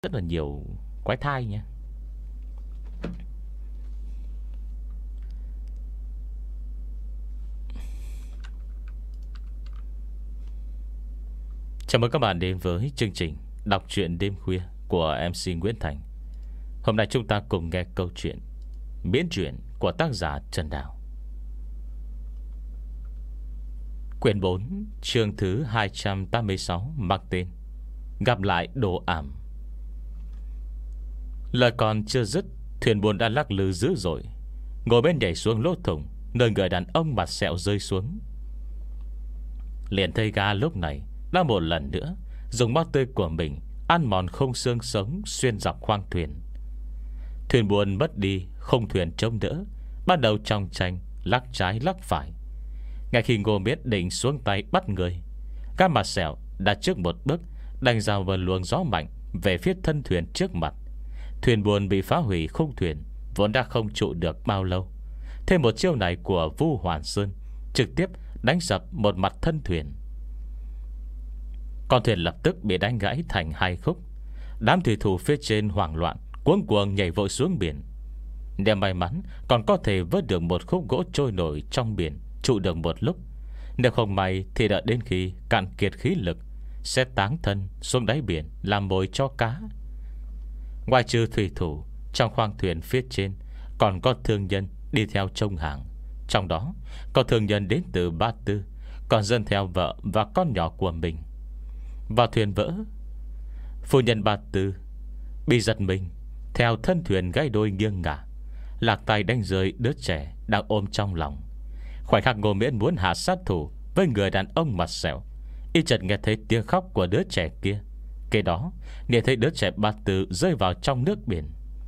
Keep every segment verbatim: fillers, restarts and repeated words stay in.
rất là nhiều quái thai nha. Chào mừng các bạn đến với chương trình đọc truyện đêm khuya của em xê Nguyễn Thành. Hôm nay chúng ta cùng nghe câu chuyện miễn truyện của tác giả Trần Đào. Quyển bốn, chương thứ hai trăm tám mươi sáu, mang tên Gặp lại đồ ảm. Lời còn chưa dứt, thuyền buồn đã lắc lư dữ dội. Ngồi bên nhảy xuống lỗ thủng, nơi người đàn ông mặt sẹo rơi xuống. Liền thấy gã lúc này đã một lần nữa dùng máu tươi của mình ăn mòn khung xương sống xuyên dọc khoang thuyền. Thuyền buồn mất đi, không thuyền chống đỡ, bắt đầu trong tranh lắc trái lắc phải. Ngay khi Ngô Miết định xuống tay bắt người, gã mặt sẹo đã trước một bước đánh vào vào luồng gió mạnh về phía thân thuyền trước mặt. Thuyền buồn bị phá hủy, khung thuyền vốn đã không trụ được bao lâu. Thêm một chiêu này của Vu Hoàn Sơn trực tiếp đánh sập một mặt thân thuyền. Con thuyền lập tức bị đánh gãy thành hai khúc. Đám thủy thủ phía trên hoảng loạn, cuống cuồng nhảy vội xuống biển. Nếu may mắn còn có thể vớt được một khúc gỗ trôi nổi trong biển, trụ được một lúc. Nếu không may thì đợi đến khi cạn kiệt khí lực, sẽ táng thân xuống đáy biển làm mồi cho cá. Ngoài trừ thủy thủ, trong khoang thuyền phía trên còn có thương nhân đi theo trông hàng. Trong đó có thương nhân đến từ Ba Tư, còn dân theo vợ và con nhỏ của mình. Vào thuyền vỡ, phu nhân Ba Tư bị giật mình, theo thân thuyền gãy đôi nghiêng ngả, lạc tay đánh rơi đứa trẻ đang ôm trong lòng. Khoảnh khắc Ngô Miễn muốn hạ sát thủ với người đàn ông mặt sẹo, y chợt nghe thấy tiếng khóc của đứa trẻ kia. Kế đó nghe thấy đứa trẻ Ba Tư rơi vào trong nước biển.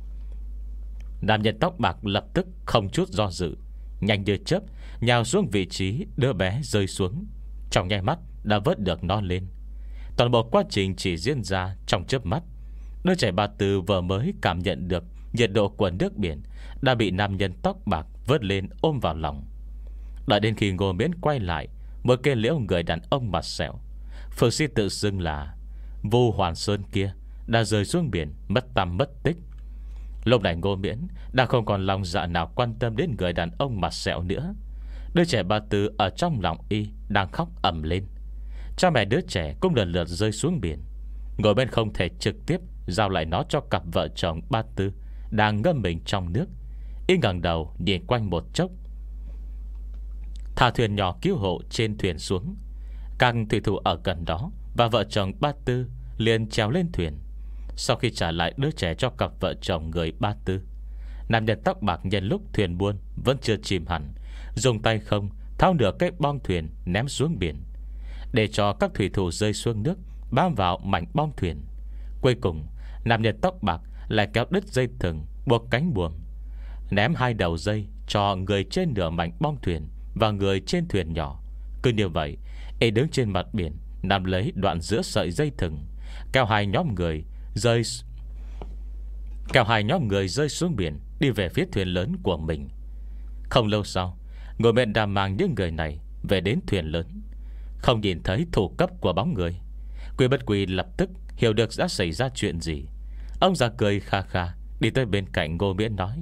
Nam nhân tóc bạc lập tức không chút do dự, nhanh như chớp nhào xuống vị trí đứa bé rơi xuống. Trong nháy mắt đã vớt được nó lên. Toàn bộ quá trình chỉ diễn ra trong chớp mắt. Đứa trẻ Ba Tư vừa mới cảm nhận được nhiệt độ của nước biển, đã bị nam nhân tóc bạc vớt lên ôm vào lòng. Đợi đến khi Ngô Miễn quay lại, một cây liễu người đàn ông mặt sẹo, Phượng Sĩ tự xưng là Vu Hoàn Sơn kia, đã rơi xuống biển mất tăm mất tích. Lúc này Ngô Miễn đã không còn lòng dạ nào quan tâm đến người đàn ông mặt sẹo nữa. Đứa trẻ Ba Tư ở trong lòng y đang khóc ầm lên. Cha mẹ đứa trẻ cũng lần lượt rơi xuống biển. Ngồi bên không thể trực tiếp giao lại nó cho cặp vợ chồng Ba Tư đang ngâm mình trong nước. Y ngẩng đầu nhìn quanh một chốc, thả thuyền nhỏ cứu hộ trên thuyền xuống. Các thủy thủ ở gần đó và vợ chồng Ba Tư liền trèo lên thuyền. Sau khi trả lại đứa trẻ cho cặp vợ chồng người Ba Tư, nam nhân tóc bạc nhân lúc thuyền buôn vẫn chưa chìm hẳn, dùng tay không tháo nửa cái bong thuyền ném xuống biển, để cho các thủy thủ rơi xuống nước bám vào mảnh bong thuyền. Cuối cùng nam nhân tóc bạc lại kéo đứt dây thừng buộc cánh buồm, ném hai đầu dây cho người trên nửa mảnh bong thuyền và người trên thuyền nhỏ. Cứ như vậy, y đứng trên mặt biển, nắm lấy đoạn giữa sợi dây thừng, kéo hai nhóm người rơi kéo hai nhóm người rơi xuống biển, đi về phía thuyền lớn của mình. Không lâu sau, Ngô Miễn đã mang những người này về đến thuyền lớn. Không nhìn thấy thủ cấp của bóng người, Quy Bất Quy lập tức hiểu được đã xảy ra chuyện gì. Ông già cười kha kha, đi tới bên cạnh Ngô Miễn nói: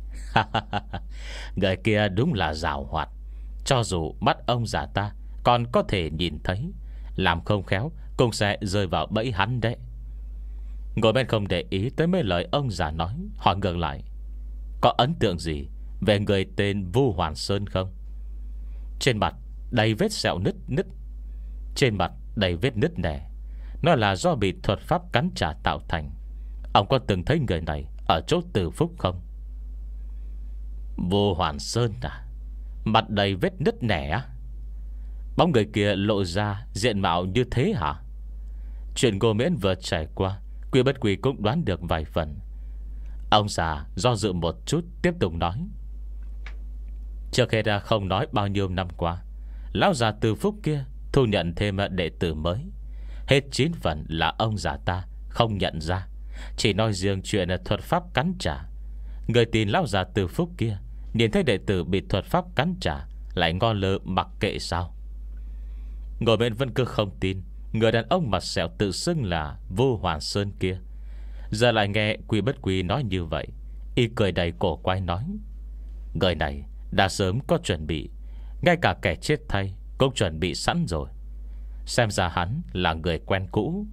người kia đúng là giàu hoạt. Cho dù mắt ông già ta còn có thể nhìn thấy, làm không khéo cũng sẽ rơi vào bẫy hắn đấy. Ngồi bên không để ý tới mấy lời ông già nói, hỏi ngược lại: có ấn tượng gì về người tên Vu Hoàn Sơn không? Trên mặt đầy vết sẹo nứt nứt Trên mặt đầy vết nứt nẻ, nó là do bị thuật pháp cắn trả tạo thành. Ông có từng thấy người này ở chỗ Từ Phúc không? Vu Hoàn Sơn à? Mặt đầy vết nứt nẻ á? Bóng người kia lộ ra diện mạo như thế hả? Chuyện Ngô Miễn vừa trải qua, Quy Bất Quy cũng đoán được vài phần. Ông già do dự một chút, tiếp tục nói: trước khi ra không nói bao nhiêu năm qua, lão già Từ Phúc kia thu nhận thêm đệ tử mới. Hết chín phần là ông già ta không nhận ra, chỉ nói riêng chuyện thuật pháp cắn trả. Người tin lão già Từ Phúc kia nhìn thấy đệ tử bị thuật pháp cắn trả, lại ngó lơ mặc kệ sao? Ngồi bên vẫn cứ không tin người đàn ông mặt sẹo tự xưng là Vu Hoàn Sơn kia Giờ lại nghe Quy Bất Quy nói như vậy, y cười đầy cổ quái nói: người này đã sớm có chuẩn bị, ngay cả kẻ chết thay cũng chuẩn bị sẵn rồi. Xem ra hắn là người quen cũ.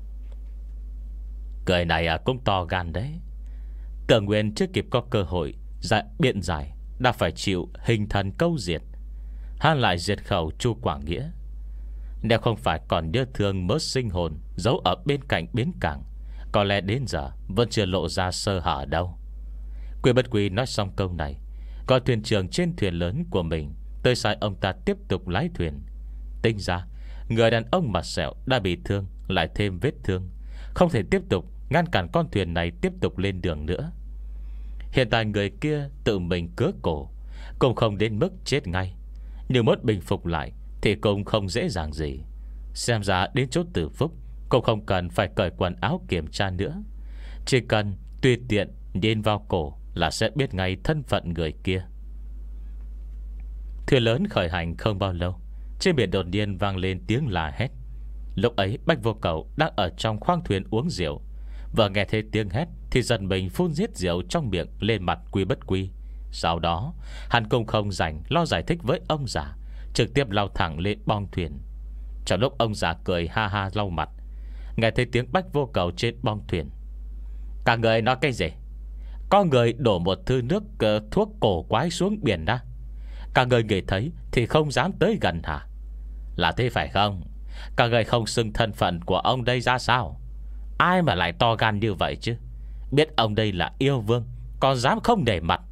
Người này à, cũng to gan đấy. Tưởng Nguyên chưa kịp có cơ hội giải biện giải đã phải chịu hình thần câu diệt. Hắn lại diệt khẩu Chu Quảng Nghĩa. Nếu không phải còn nhớ thương mớ sinh hồn giấu ở bên cạnh bến cảng, có lẽ đến giờ vẫn chưa lộ ra sơ hở đâu. Quy Bất Quy nói xong câu này, gọi thuyền trưởng trên thuyền lớn của mình tới sai ông ta tiếp tục lái thuyền. Tính ra người đàn ông mặt sẹo đã bị thương, lại thêm vết thương, không thể tiếp tục ngăn cản con thuyền này tiếp tục lên đường nữa. Hiện tại người kia tự mình cứa cổ cũng không đến mức chết ngay, nhưng muốn bình phục lại thì cũng không dễ dàng gì. Xem ra đến chỗ Tử Phúc cũng không cần phải cởi quần áo kiểm tra nữa, chỉ cần tùy tiện nhìn vào cổ là sẽ biết ngay thân phận người kia. Thuyền lớn khởi hành không bao lâu, trên biển đột nhiên vang lên tiếng la hét. Lúc ấy Bách Vô Cầu đang ở trong khoang thuyền uống rượu, vừa nghe thấy tiếng hét thì dần mình phun giết rượu trong miệng lên mặt Quy Bất Quy. Sau đó hắn cũng không rảnh lo giải thích với ông già, trực tiếp lao thẳng lên bong thuyền. Trong lúc ông già cười ha ha lau mặt, nghe thấy tiếng Bách Vô Cầu trên bong thuyền: các người nói cái gì? Có người đổ một thư nước uh, thuốc cổ quái xuống biển đó. Các người nghe thấy thì không dám tới gần hả? Là thế phải không? Các người không xưng thân phận của ông đây ra sao? Ai mà lại to gan như vậy chứ? Biết ông đây là yêu vương, còn dám không để mặt.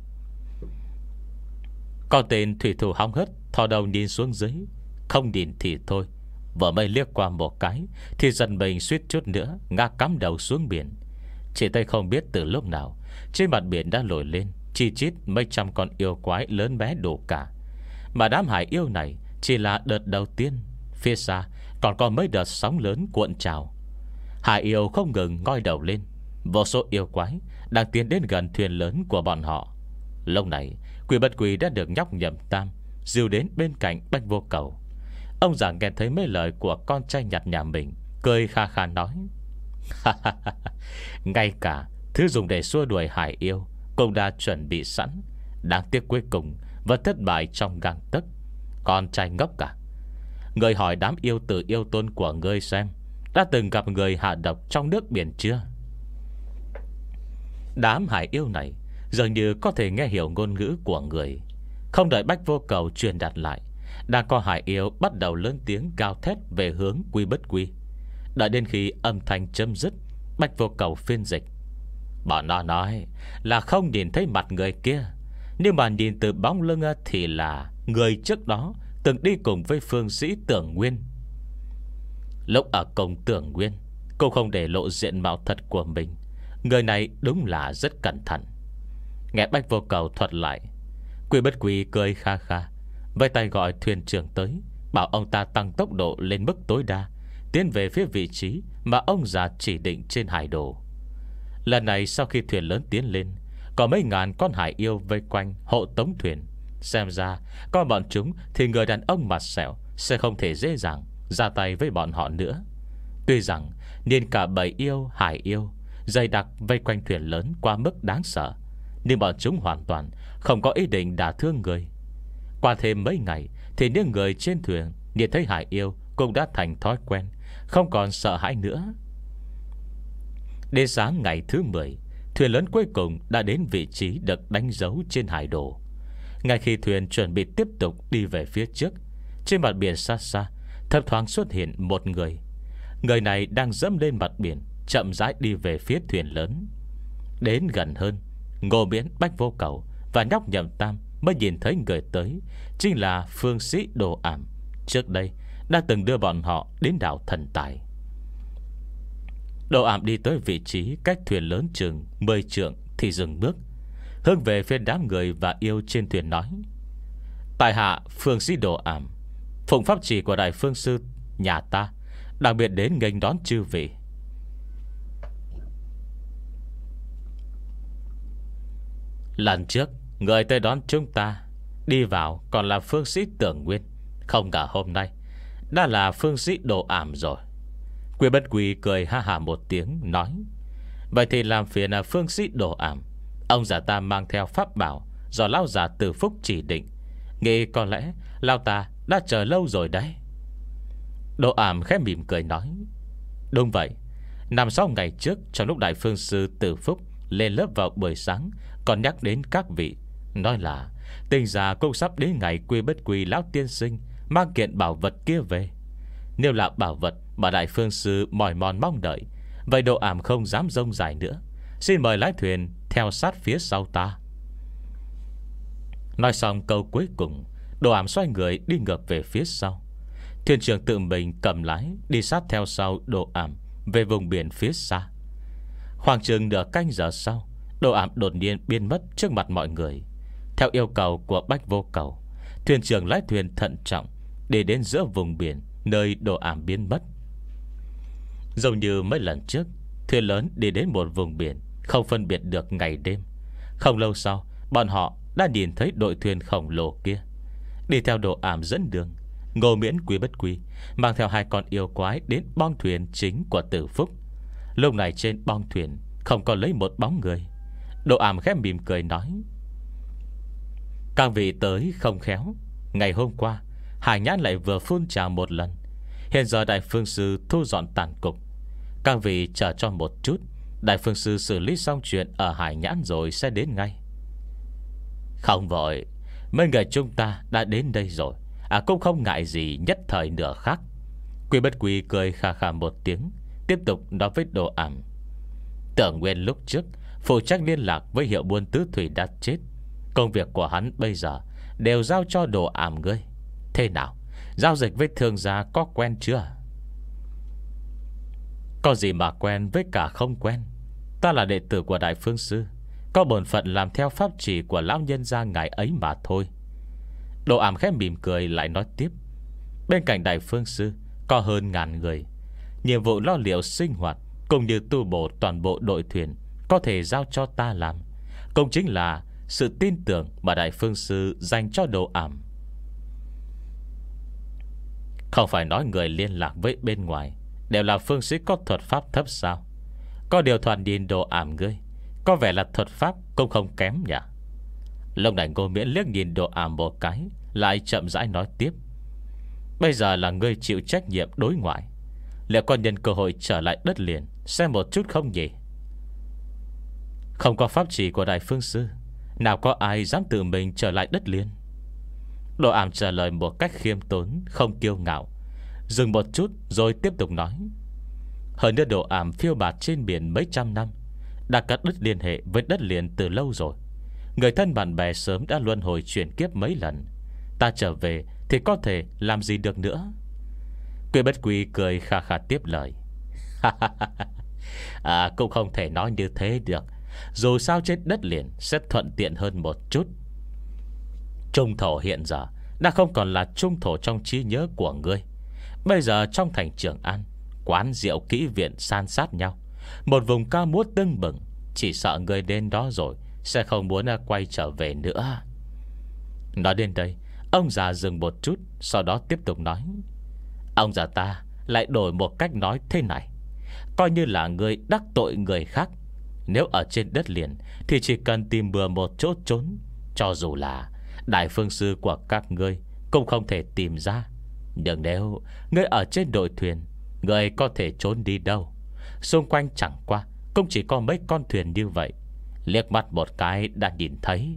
Con tên thủy thủ hóng hớt thò đầu nhìn xuống dưới. Không nhìn thì thôi, vừa mới liếc qua một cái thì dần mình suýt chút nữa ngã cắm đầu xuống biển. Chỉ tay không biết từ lúc nào trên mặt biển đã nổi lên chi chít mấy trăm con yêu quái lớn bé đủ cả. Mà đám hải yêu này chỉ là đợt đầu tiên, phía xa còn có mấy đợt sóng lớn cuộn trào. Hải yêu không ngừng ngoi đầu lên, vô số yêu quái đang tiến đến gần thuyền lớn của bọn họ. Lúc này Quy Bất Quy đã được nhóc Nhậm Tam dìu đến bên cạnh Bách Vô Cầu. Ông già nghe thấy mấy lời của con trai nhặt nhà mình, cười kha kha nói: ngay cả thứ dùng để xua đuổi hải yêu cũng đã chuẩn bị sẵn, đáng tiếc cuối cùng vẫn thất bại trong gang tấc. Con trai ngốc cả, người hỏi đám yêu tử yêu tôn của ngươi xem đã từng gặp người hạ độc trong nước biển chưa? Đám hải yêu này dường như có thể nghe hiểu ngôn ngữ của người. Không đợi Bách Vô Cầu truyền đạt lại, đang có hải yêu bắt đầu lớn tiếng gào thét về hướng Quy Bất Quy. Đợi đến khi âm thanh chấm dứt, Bách Vô Cầu phiên dịch: bọn nó nói là không nhìn thấy mặt người kia, nhưng mà nhìn từ bóng lưng thì là người trước đó từng đi cùng với phương sĩ Tưởng Nguyên. Lúc ở cùng Tưởng Nguyên, cô không để lộ diện mạo thật của mình. Người này đúng là rất cẩn thận. Nghe Bách Vô Cầu thuật lại, Quy Bất Quy cười kha kha, với tay gọi thuyền trưởng tới, bảo ông ta tăng tốc độ lên mức tối đa, tiến về phía vị trí mà ông già chỉ định trên hải đồ. Lần này sau khi thuyền lớn tiến lên, có mấy ngàn con hải yêu vây quanh hộ tống thuyền. Xem ra có bọn chúng thì người đàn ông mặt sẹo sẽ không thể dễ dàng ra tay với bọn họ nữa. Tuy rằng nên cả bầy yêu hải yêu dày đặc vây quanh thuyền lớn quá mức đáng sợ, nhưng bọn chúng hoàn toàn không có ý định đả thương người. Qua thêm mấy ngày thì những người trên thuyền nhìn thấy hải yêu cũng đã thành thói quen, không còn sợ hãi nữa. Đến sáng ngày thứ mười, thuyền lớn cuối cùng đã đến vị trí được đánh dấu trên hải đồ. Ngay khi thuyền chuẩn bị tiếp tục đi về phía trước, trên mặt biển xa xa thấp thoáng xuất hiện một người. Người này đang dẫm lên mặt biển, chậm rãi đi về phía thuyền lớn. Đến gần hơn, Ngô Miễn, Bách Vô Cầu và nhóc Nhậm Tam mới nhìn thấy người tới chính là phương sĩ Đồ Ảm, trước đây đã từng đưa bọn họ đến đảo Thần Tài. Đồ Ảm đi tới vị trí cách thuyền lớn chừng mười trượng thì dừng bước, hướng về phía đám người và yêu trên thuyền nói: tại hạ phương sĩ Đồ Ảm, phụng pháp chỉ của đại phương sư nhà ta, đặc biệt đến nghênh đón chư vị. Lần trước người tới đón chúng ta đi vào còn là phương sĩ Tưởng Nguyên, không ngờ hôm nay đã là phương sĩ Đồ Ảm rồi. Quy Bất Quy cười ha hà một tiếng nói: Vậy thì làm phiền là phương sĩ Đồ Ảm, ông già ta mang theo pháp bảo do lão già Từ Phúc chỉ định, nghĩ có lẽ lão ta đã chờ lâu rồi đấy. Đồ Ảm khẽ mỉm cười nói: Đúng vậy. Năm sáu ngày trước, trong lúc Đại Phương Sư Từ Phúc lên lớp vào buổi sáng, còn nhắc đến các vị, nói là tinh già cũng sắp đến ngày quy bất quy lão tiên sinh mang kiện bảo vật kia về. Nếu là bảo vật mà Đại Phương Sư mỏi mòn mong đợi, vậy Đồ Ảm không dám rông dài nữa, xin mời lái thuyền theo sát phía sau ta. Nói xong câu cuối cùng, Đồ Ảm xoay người đi ngược về phía sau. Thuyền trưởng tự mình cầm lái đi sát theo sau Đồ Ảm về vùng biển phía xa. Khoảng chừng nửa canh giờ sau, Đồ Ảm đột nhiên biến mất trước mặt mọi người. Theo yêu cầu của Bách Vô Cầu, thuyền trưởng lái thuyền thận trọng đi đến giữa vùng biển nơi Đồ Ảm biến mất. Giống như mấy lần trước, thuyền lớn đi đến một vùng biển không phân biệt được ngày đêm. Không lâu sau, bọn họ đã nhìn thấy đội thuyền khổng lồ kia. Đi theo Đồ Ảm dẫn đường, Ngô Miễn Quý Bất Quý mang theo hai con yêu quái đến bong thuyền chính của Từ Phúc. Lúc này trên bong thuyền không còn lấy một bóng người. Đồ Ảm khẽ mỉm cười nói: Các vị tới không khéo. Ngày hôm qua Hải Nhãn lại vừa phun trào một lần. Hiện giờ Đại Phương Sư thu dọn tàn cục. Các vị chờ cho một chút, Đại Phương Sư xử lý xong chuyện ở Hải Nhãn rồi sẽ đến ngay. Không vội, mấy người chúng ta đã đến đây rồi, À cũng không ngại gì nhất thời nửa khác. Quy Bất Quy cười khà khà một tiếng, tiếp tục nói với Đồ Ảm: Tưởng Nguyên lúc trước phụ trách liên lạc với hiệu buôn tứ thủy đã chết. Công việc của hắn bây giờ đều giao cho Đồ Ảm ngươi. Thế nào, giao dịch với thương gia có quen chưa? Có gì mà quen với cả không quen. Ta là đệ tử của Đại Phương Sư, có bổn phận làm theo pháp chỉ của lão nhân gia ngài ấy mà thôi. Đồ Ảm khẽ mỉm cười lại nói tiếp: Bên cạnh Đại Phương Sư có hơn ngàn người. Nhiệm vụ lo liệu sinh hoạt cũng như tu bổ toàn bộ đội thuyền có thể giao cho ta làm, cũng chính là sự tin tưởng mà Đại Phương Sư dành cho Đồ Ảm. Không phải nói người liên lạc với bên ngoài đều là phương sĩ có thuật pháp thấp sao? Có điều thoạt nhìn Đồ Ảm ngươi có vẻ là thuật pháp cũng không kém nhỉ? Lúc này Ngô Miễn liếc nhìn Đồ Ảm một cái, lại chậm rãi nói tiếp: Bây giờ là ngươi chịu trách nhiệm đối ngoại, liệu có nhân cơ hội trở lại đất liền xem một chút không nhỉ? Không có pháp chỉ của Đại Phương Sư, nào có ai dám tự mình trở lại đất liền? Đồ Ảm trả lời một cách khiêm tốn, không kiêu ngạo. Dừng một chút rồi tiếp tục nói: Hơn nữa Đồ Ảm phiêu bạt trên biển mấy trăm năm, đã cắt đứt liên hệ với đất liền từ lâu rồi. Người thân bạn bè sớm đã luân hồi chuyển kiếp mấy lần. Ta trở về thì có thể làm gì được nữa? Quy Bất Quy cười khà khà tiếp lời: À cũng không thể nói như thế được. Dù sao trên đất liền sẽ thuận tiện hơn một chút. Trung thổ hiện giờ đã không còn là trung thổ trong trí nhớ của ngươi. Bây giờ trong thành Trường An, quán rượu kỹ viện san sát nhau, một vùng ca múa tưng bừng. Chỉ sợ người đến đó rồi sẽ không muốn quay trở về nữa. Nói đến đây, ông già dừng một chút, sau đó tiếp tục nói: Ông già ta lại đổi một cách nói thế này: Coi như là người đắc tội người khác, nếu ở trên đất liền thì chỉ cần tìm bừa một chỗ trốn, cho dù là Đại Phương Sư của các ngươi cũng không thể tìm ra. Nhưng nếu ngươi ở trên đội thuyền, ngươi có thể trốn đi đâu? Xung quanh chẳng qua cũng chỉ có mấy con thuyền như vậy, liếc mắt một cái đã nhìn thấy.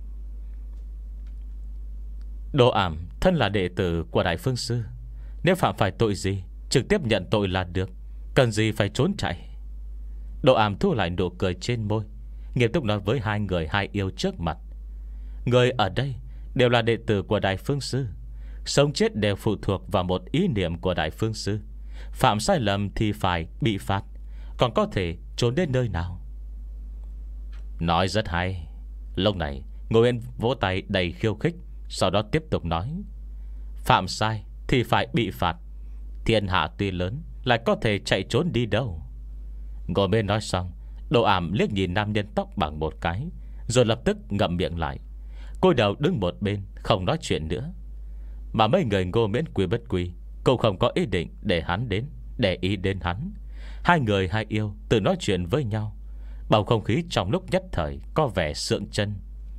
Đồ Ảm thân là đệ tử của Đại Phương Sư, nếu phạm phải tội gì trực tiếp nhận tội là được, cần gì phải trốn chạy? Đồ Ảm thu lại nụ cười trên môi, nghiêm túc nói với hai người hai yêu trước mặt: Người ở đây đều là đệ tử của Đại Phương Sư, sống chết đều phụ thuộc vào một ý niệm của Đại Phương Sư. Phạm sai lầm thì phải bị phạt, còn có thể trốn đến nơi nào? Nói rất hay. Lúc này Ngô Miễn vỗ tay đầy khiêu khích, sau đó tiếp tục nói: Phạm sai thì phải bị phạt, thiên hạ tuy lớn lại có thể chạy trốn đi đâu? Ngô Miễn nói xong, Đồ Ảm liếc nhìn nam nhân tóc bằng một cái, rồi lập tức ngậm miệng lại, cúi đầu đứng một bên không nói chuyện nữa. Mà mấy người Ngô Miễn Quy Bất Quy cũng không có ý định để hắn đến, để ý đến hắn. Hai người hai yêu tự nói chuyện với nhau, Bầu không khí trong lúc nhất thời có vẻ sượng chân.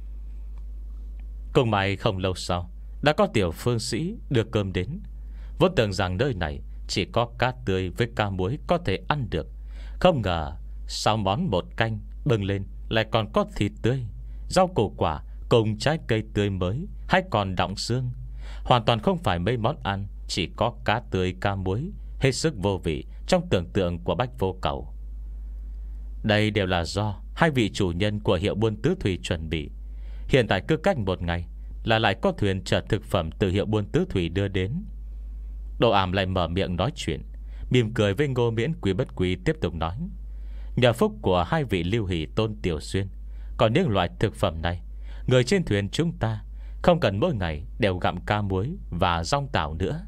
Cùng may không lâu sau đã có tiểu phương sĩ đưa cơm đến. Vốn tưởng rằng nơi này chỉ có cá tươi với cá muối có thể ăn được, không ngờ sau món một canh bưng lên lại còn có thịt tươi, rau củ quả cùng trái cây tươi mới hay còn đọng xương. Hoàn toàn không phải mấy món ăn chỉ có cá tươi cá muối, hết sức vô vị trong tưởng tượng của Bách Vô Cầu. Đây đều là do hai vị chủ nhân của hiệu buôn tứ thủy chuẩn bị. Hiện tại cứ cách một ngày là lại có thuyền chở thực phẩm từ hiệu buôn tứ thủy đưa đến. Đồ Ảm lại mở miệng nói chuyện, mỉm cười với Ngô Miễn Quý Bất Quý tiếp tục nói: nhờ phúc của hai vị Lưu Hỷ Tôn Tiểu Xuyên, còn những loại thực phẩm này, người trên thuyền chúng ta không cần mỗi ngày đều gặm cá muối và rong tảo nữa.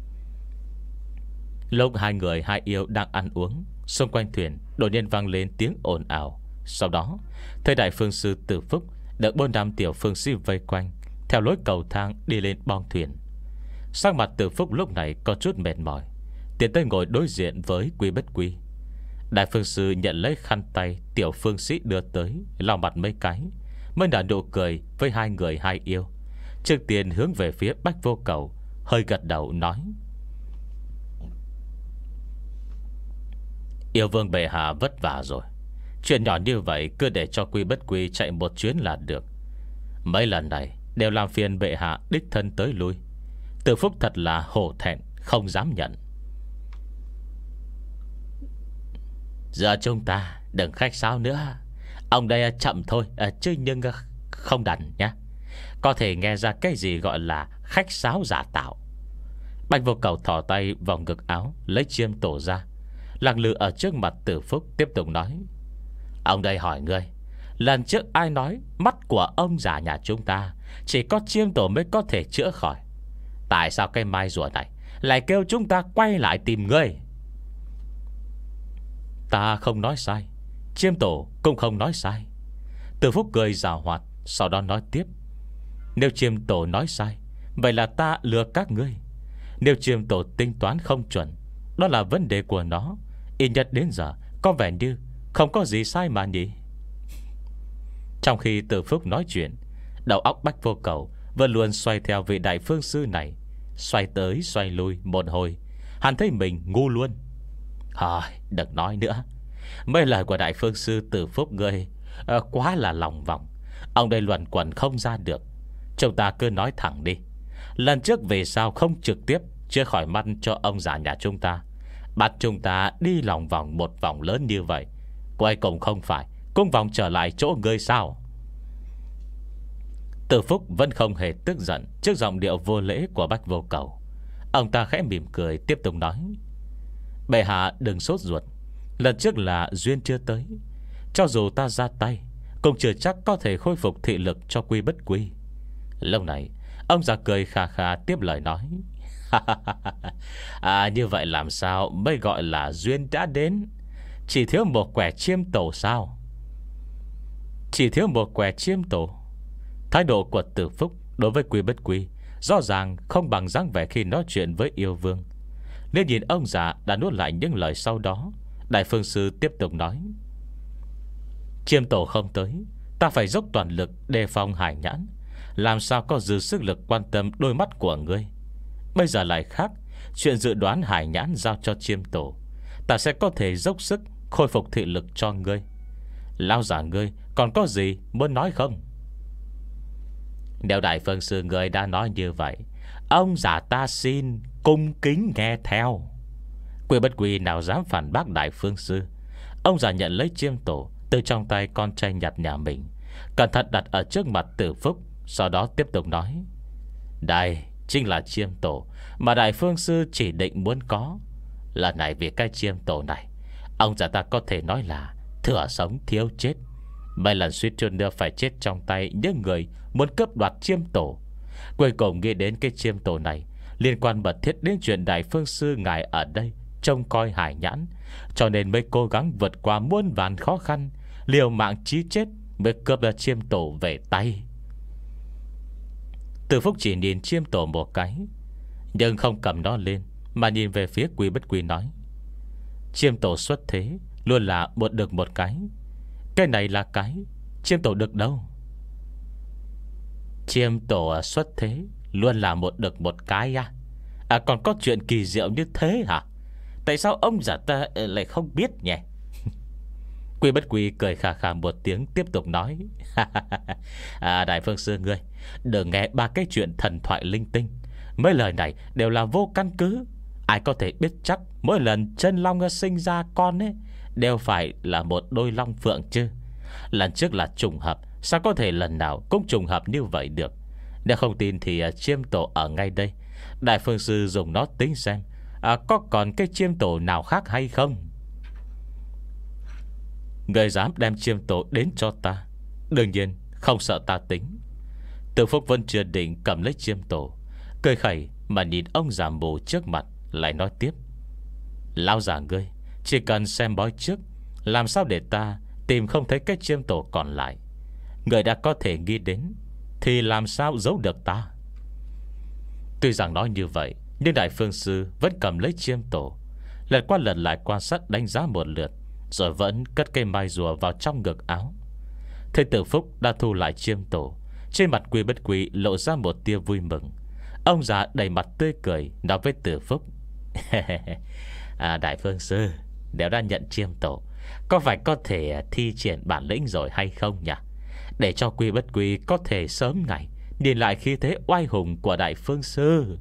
Lúc hai người hai yêu đang ăn uống, xung quanh thuyền đột nhiên vang lên tiếng ồn ào. Sau đó thầy đại phương sư Tử Phúc được bốn năm tiểu phương sĩ vây quanh, theo lối cầu thang đi lên bong thuyền. Sắc mặt Tử Phúc lúc này có chút mệt mỏi, tiến tới ngồi đối diện với Quý Bất Quý. Đại phương sư nhận lấy khăn tay tiểu phương sĩ đưa tới, lau mặt mấy cái, mới nở nụ cười với hai người hai yêu. Trước tiên hướng về phía Bách Vô Cầu, hơi gật đầu nói: yêu vương bệ hạ vất vả rồi, chuyện nhỏ như vậy cứ để cho Quý Bất Quý chạy một chuyến là được. Mấy lần này đều làm phiền bệ hạ đích thân tới lui. Tử Phúc thật là hổ thẹn, không dám nhận. Giờ chúng ta đừng khách sáo nữa. Ông đây chậm thôi, chứ nhưng không đành nhé. Có thể nghe ra cái gì gọi là khách sáo giả tạo. Bạch Vô Cầu thỏ tay vào ngực áo, lấy chiêm tổ ra, lặng lự ở trước mặt Tử Phúc, tiếp tục nói: ông đây hỏi ngươi, lần trước ai nói mắt của ông già nhà chúng ta chỉ có chiêm tổ mới có thể chữa khỏi? Tại sao cái mai rùa này lại kêu chúng ta quay lại tìm ngươi? Ta không nói sai, chiêm tổ cũng không nói sai. Tử Phúc cười giảo hoạt, sau đó nói tiếp: nếu chiêm tổ nói sai, vậy là ta lừa các ngươi. Nếu chiêm tổ tính toán không chuẩn, đó là vấn đề của nó. Ít nhất đến giờ có vẻ như không có gì sai mà nhỉ. Trong khi Tử Phúc nói chuyện, đầu óc Bách Vô Cầu vẫn luôn xoay theo vị đại phương sư này, xoay tới xoay lui một hồi, hắn thấy mình ngu luôn. Thôi đừng nói nữa, mấy lời của đại phương sư Tử Phúc ngươi à, quá là lòng vòng. Ông đây luẩn quẩn không ra được. Chúng ta cứ nói thẳng đi, lần trước vì sao không trực tiếp chữa khỏi mắt cho ông già nhà chúng ta, bắt chúng ta đi lòng vòng một vòng lớn như vậy, cuối cùng không phải cũng vòng trở lại chỗ ngươi sao? Tử Phúc vẫn không hề tức giận trước giọng điệu vô lễ của Bách Vô Cầu. Ông ta khẽ mỉm cười tiếp tục nói: bệ hạ đừng sốt ruột, lần trước là duyên chưa tới. Cho dù ta ra tay cũng chưa chắc có thể khôi phục thị lực cho Quý Bất Quý. Lúc này ông già cười khà khà tiếp lời nói: à, như vậy làm sao mới gọi là duyên đã đến? Chỉ thiếu một quẻ chiêm tổ sao? Chỉ thiếu một quẻ chiêm tổ. Thái độ của Tử Phúc đối với Quý Bất Quý rõ ràng không bằng dáng vẻ khi nói chuyện với yêu vương. Nếu nhìn ông già đã nuốt lại những lời sau đó, đại phương sư tiếp tục nói: chiêm tổ không tới, ta phải dốc toàn lực đề phòng hải nhãn, làm sao có dư sức lực quan tâm đôi mắt của ngươi. Bây giờ lại khác, chuyện dự đoán hải nhãn giao cho chiêm tổ, ta sẽ có thể dốc sức khôi phục thị lực cho ngươi. Lão giả ngươi còn có gì muốn nói không? Nếu đại phương sư ngươi đã nói như vậy, ông già ta xin cung kính nghe theo. Quý Bất Quý nào dám phản bác đại phương sư. Ông già nhận lấy chiêm tổ từ trong tay con trai nhặt nhà mình, cẩn thận đặt ở trước mặt Tử Phúc, sau đó tiếp tục nói: đây chính là chiêm tổ mà đại phương sư chỉ định muốn có. Lần này vì cái chiêm tổ này, ông già ta có thể nói là thừa sống thiếu chết. Mấy lần suýt chút nữa phải chết trong tay những người muốn cướp đoạt chiêm tổ. Cuối cùng nghĩ đến cái chiêm tổ này liên quan mật thiết đến chuyện đại phương sư ngài ở đây trông coi hải nhãn, cho nên mới cố gắng vượt qua muôn vàn khó khăn, liều mạng chí chết mới cướp được chiêm tổ về tay. Tử Phúc chỉ nhìn chiêm tổ một cái, nhưng không cầm nó lên, mà nhìn về phía Quý Bất Quý nói: chiêm tổ xuất thế luôn là một được một cái. Cái này là cái chiêm tổ được đâu. Chiêm tổ xuất thế luôn là một được một cái à? À còn có chuyện kỳ diệu như thế hả? Tại sao ông già ta lại không biết nhỉ? Quy Bất Quy cười khà khà một tiếng, tiếp tục nói. À, Đại Phương Sư ngươi đừng nghe ba cái chuyện thần thoại linh tinh. Mấy lời này đều là vô căn cứ. Ai có thể biết chắc mỗi lần chân long sinh ra con ấy đều phải là một đôi long phượng chứ? Lần trước là trùng hợp, sao có thể lần nào cũng trùng hợp như vậy được? Nếu không tin thì chiêm tổ ở ngay đây. Đại Phương Sư dùng nó tính xem, à, có còn cái chiêm tổ nào khác hay không? Người dám đem chiêm tổ đến cho ta, đương nhiên không sợ ta tính. Từ Phúc vẫn chưa định cầm lấy chiêm tổ, cười khẩy mà nhìn ông già mù trước mặt, lại nói tiếp. Lão già ngươi chỉ cần xem bói trước, làm sao để ta tìm không thấy cái chiêm tổ còn lại? Người đã có thể nghĩ đến thì làm sao giấu được ta? Tuy rằng nói như vậy, nhưng Đại Phương Sư vẫn cầm lấy chiêm tổ, lần qua lần lại quan sát đánh giá một lượt, rồi vẫn cất cây mai rùa vào trong ngực áo. Thầy Tử Phúc đã thu lại chiêm tổ, trên mặt Quy Bất Quy lộ ra một tia vui mừng. Ông già đầy mặt tươi cười nói với Tử Phúc. À, Đại Phương Sư, nếu đã nhận chiêm tổ, có phải có thể thi triển bản lĩnh rồi hay không nhỉ? Để cho Quy Bất Quy có thể sớm ngày nhìn lại khí thế oai hùng của Đại Phương Sư.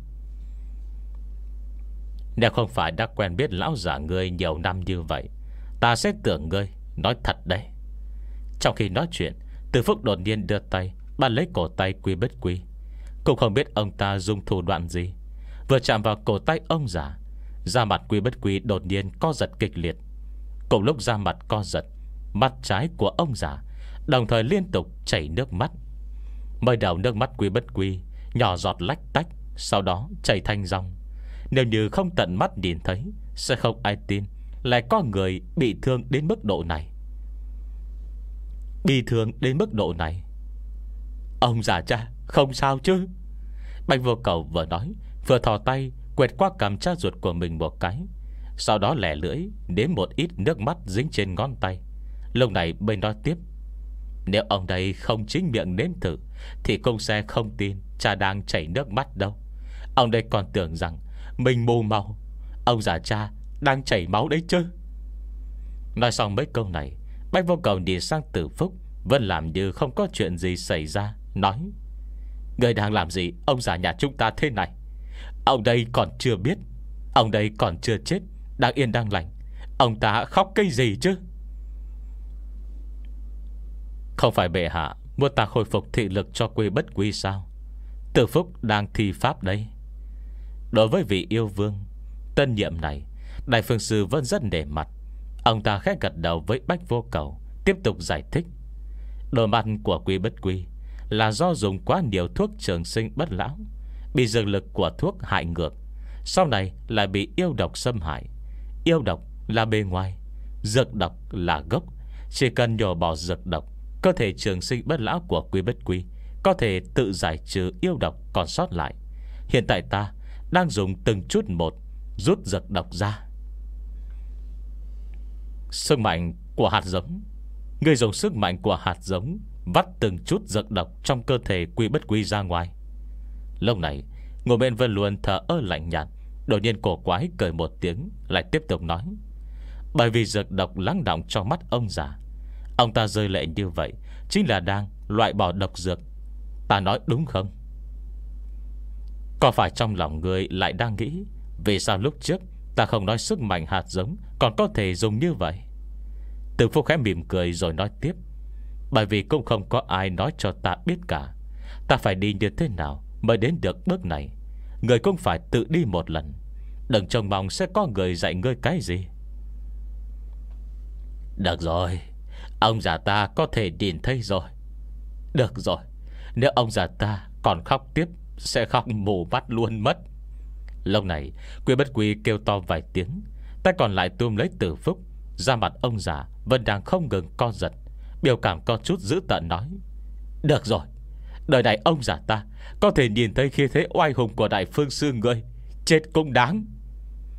Nếu không phải đã quen biết lão già ngươi nhiều năm như vậy, ta sẽ tưởng ngươi nói thật đấy. Trong khi nói chuyện, Từ Phúc đột nhiên đưa tay bắt lấy cổ tay Quy Bất Quy. Cũng không biết ông ta dùng thủ đoạn gì, vừa chạm vào cổ tay ông già, da mặt Quy Bất Quy đột nhiên co giật kịch liệt. Cùng lúc da mặt co giật, mắt trái của ông già đồng thời liên tục chảy nước mắt. Mới đầu nước mắt Quy Bất Quy nhỏ giọt lách tách, sau đó chảy thành dòng. Nếu như không tận mắt nhìn thấy, sẽ không ai tin lại có người bị thương đến mức độ này. Bị thương đến mức độ này. Ông già cha không sao chứ? Bạch Vô Cầu vừa nói, vừa thò tay quẹt qua cằm cha ruột của mình một cái, sau đó lẻ lưỡi đến một ít nước mắt dính trên ngón tay. Lúc này bên nói tiếp. Nếu ông đây không chính miệng nếm thử thì cũng sẽ không tin cha đang chảy nước mắt đâu. Ông đây còn tưởng rằng mình mù màu. Ông già cha đang chảy máu đấy chứ. Nói xong mấy câu này, Bạch Vô Cầu nhìn sang Tử Phúc, vẫn làm như không có chuyện gì xảy ra, nói. Người đang làm gì ông già nhà chúng ta thế này? Ông đây còn chưa biết, ông đây còn chưa chết, đang yên đang lành, ông ta khóc cái gì chứ? Không phải bệ hạ muốn ta khôi phục thị lực cho Quy Bất Quy sao? Tử Phúc đang thi pháp đấy. Đối với vị yêu vương tân nhiệm này, Đại Phương Sư vẫn rất nể mặt. Ông ta khẽ gật đầu với Bạch Vô Cầu, tiếp tục giải thích. Đôi mặt của Quy Bất Quy là do dùng quá nhiều thuốc trường sinh bất lão, bị dược lực của thuốc hại ngược, sau này lại bị yêu độc xâm hại. Yêu độc là bề ngoài, dược độc là gốc. Chỉ cần nhổ bỏ dược độc, cơ thể trường sinh bất lão của Quy Bất Quy có thể tự giải trừ yêu độc còn sót lại. Hiện tại ta đang dùng từng chút một rút dược độc ra. Sức mạnh của hạt giống. Ngươi dùng sức mạnh của hạt giống vắt từng chút dược độc trong cơ thể Quy Bất Quy ra ngoài. Lúc này ngồi bên vẫn luôn thở ơ lạnh nhạt, đột nhiên cổ quái cười một tiếng, lại tiếp tục nói. Bởi vì dược độc lắng đọng trong mắt ông già, ông ta rơi lệ như vậy chính là đang loại bỏ độc dược. Ta nói đúng không? Có phải trong lòng ngươi lại đang nghĩ vì sao lúc trước ta không nói sức mạnh hạt giống còn có thể dùng như vậy? Từ Phúc khẽ mỉm cười rồi nói tiếp. Bởi vì cũng không có ai nói cho ta biết cả. Ta phải đi như thế nào mới đến được bước này. Người cũng phải tự đi một lần. Đừng trông mong sẽ có người dạy ngươi cái gì. Được rồi, ông già ta có thể nhìn thấy rồi. Được rồi, nếu ông già ta còn khóc tiếp, sẽ khóc mù mắt luôn mất. Lúc này Quy Bất Quy kêu to vài tiếng, tay còn lại túm lấy Tử Phúc. Da mặt ông già vẫn đang không ngừng co giật, biểu cảm có chút dữ tợn nói. Được rồi, đời này ông già ta có thể nhìn thấy khí thế oai hùng của Đại Phương Sư ngươi, chết cũng đáng.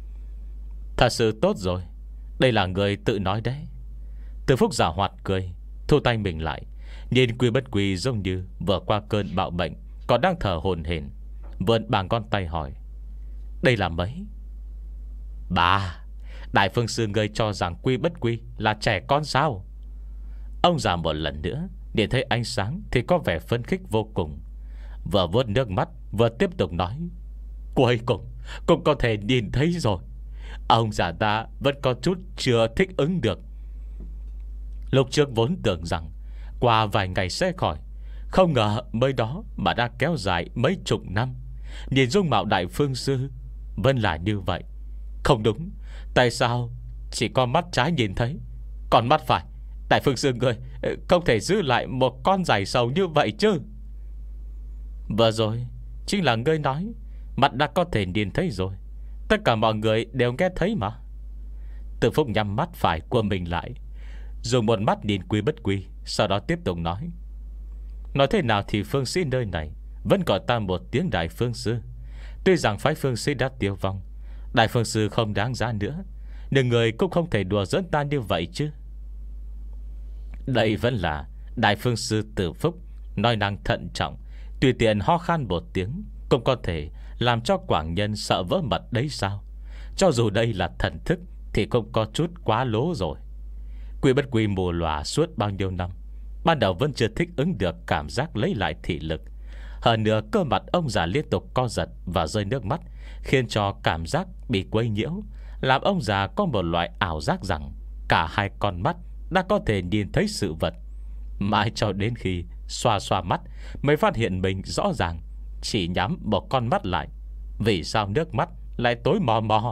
Thật sự tốt rồi, đây là người tự nói đấy. Tử Phúc giả hoạt cười, thu tay mình lại, nhìn Quy Bất Quy giống như vừa qua cơn bạo bệnh, còn đang thở hổn hển, vươn bàn con tay hỏi: đây là mấy? Bà, Đại Phương Sư ngươi cho rằng Quy Bất Quy là trẻ con sao? Ông già một lần nữa nhìn thấy ánh sáng thì có vẻ phấn khích vô cùng, vừa vuốt nước mắt vừa tiếp tục nói: cuối cùng cũng có thể nhìn thấy rồi. Ông già ta vẫn có chút chưa thích ứng được. Lúc trước vốn tưởng rằng qua vài ngày sẽ khỏi, không ngờ mới đó mà đã kéo dài mấy chục năm. Nhìn dung mạo Đại Phương Sư vẫn là như vậy. Không đúng, tại sao chỉ con mắt trái nhìn thấy, còn mắt phải Đại Phương Sư người không thể giữ lại một con giày sầu như vậy chứ? Vừa rồi chính là ngươi nói mắt đã có thể nhìn thấy rồi. Tất cả mọi người đều nghe thấy mà. Từ Phúc nhắm mắt phải của mình lại, dùng một mắt nhìn Quy Bất Quy, sau đó tiếp tục nói: nói thế nào thì phương sĩ nơi này vẫn gọi ta một tiếng Đại Phương Sư. Tuy rằng phái phương sĩ đã tiêu vong, Đại Phương Sư không đáng giá nữa, nhưng người cũng không thể đùa giỡn ta như vậy chứ. Đây vẫn là Đại Phương Sư Từ Phúc, nói năng thận trọng, tùy tiện ho khan một tiếng cũng có thể làm cho quảng nhân sợ vỡ mật đấy sao? Cho dù đây là thần thức thì cũng có chút quá lố rồi. Quy Bất Quy mù lòa suốt bao nhiêu năm, ban đầu vẫn chưa thích ứng được cảm giác lấy lại thị lực. Hơn nữa cơ mặt ông già liên tục co giật và rơi nước mắt, khiến cho cảm giác bị quấy nhiễu, làm ông già có một loại ảo giác rằng cả hai con mắt đã có thể nhìn thấy sự vật. Mãi cho đến khi xoa xoa mắt mới phát hiện mình rõ ràng chỉ nhắm một con mắt lại. Vì sao nước mắt lại tối mò mò?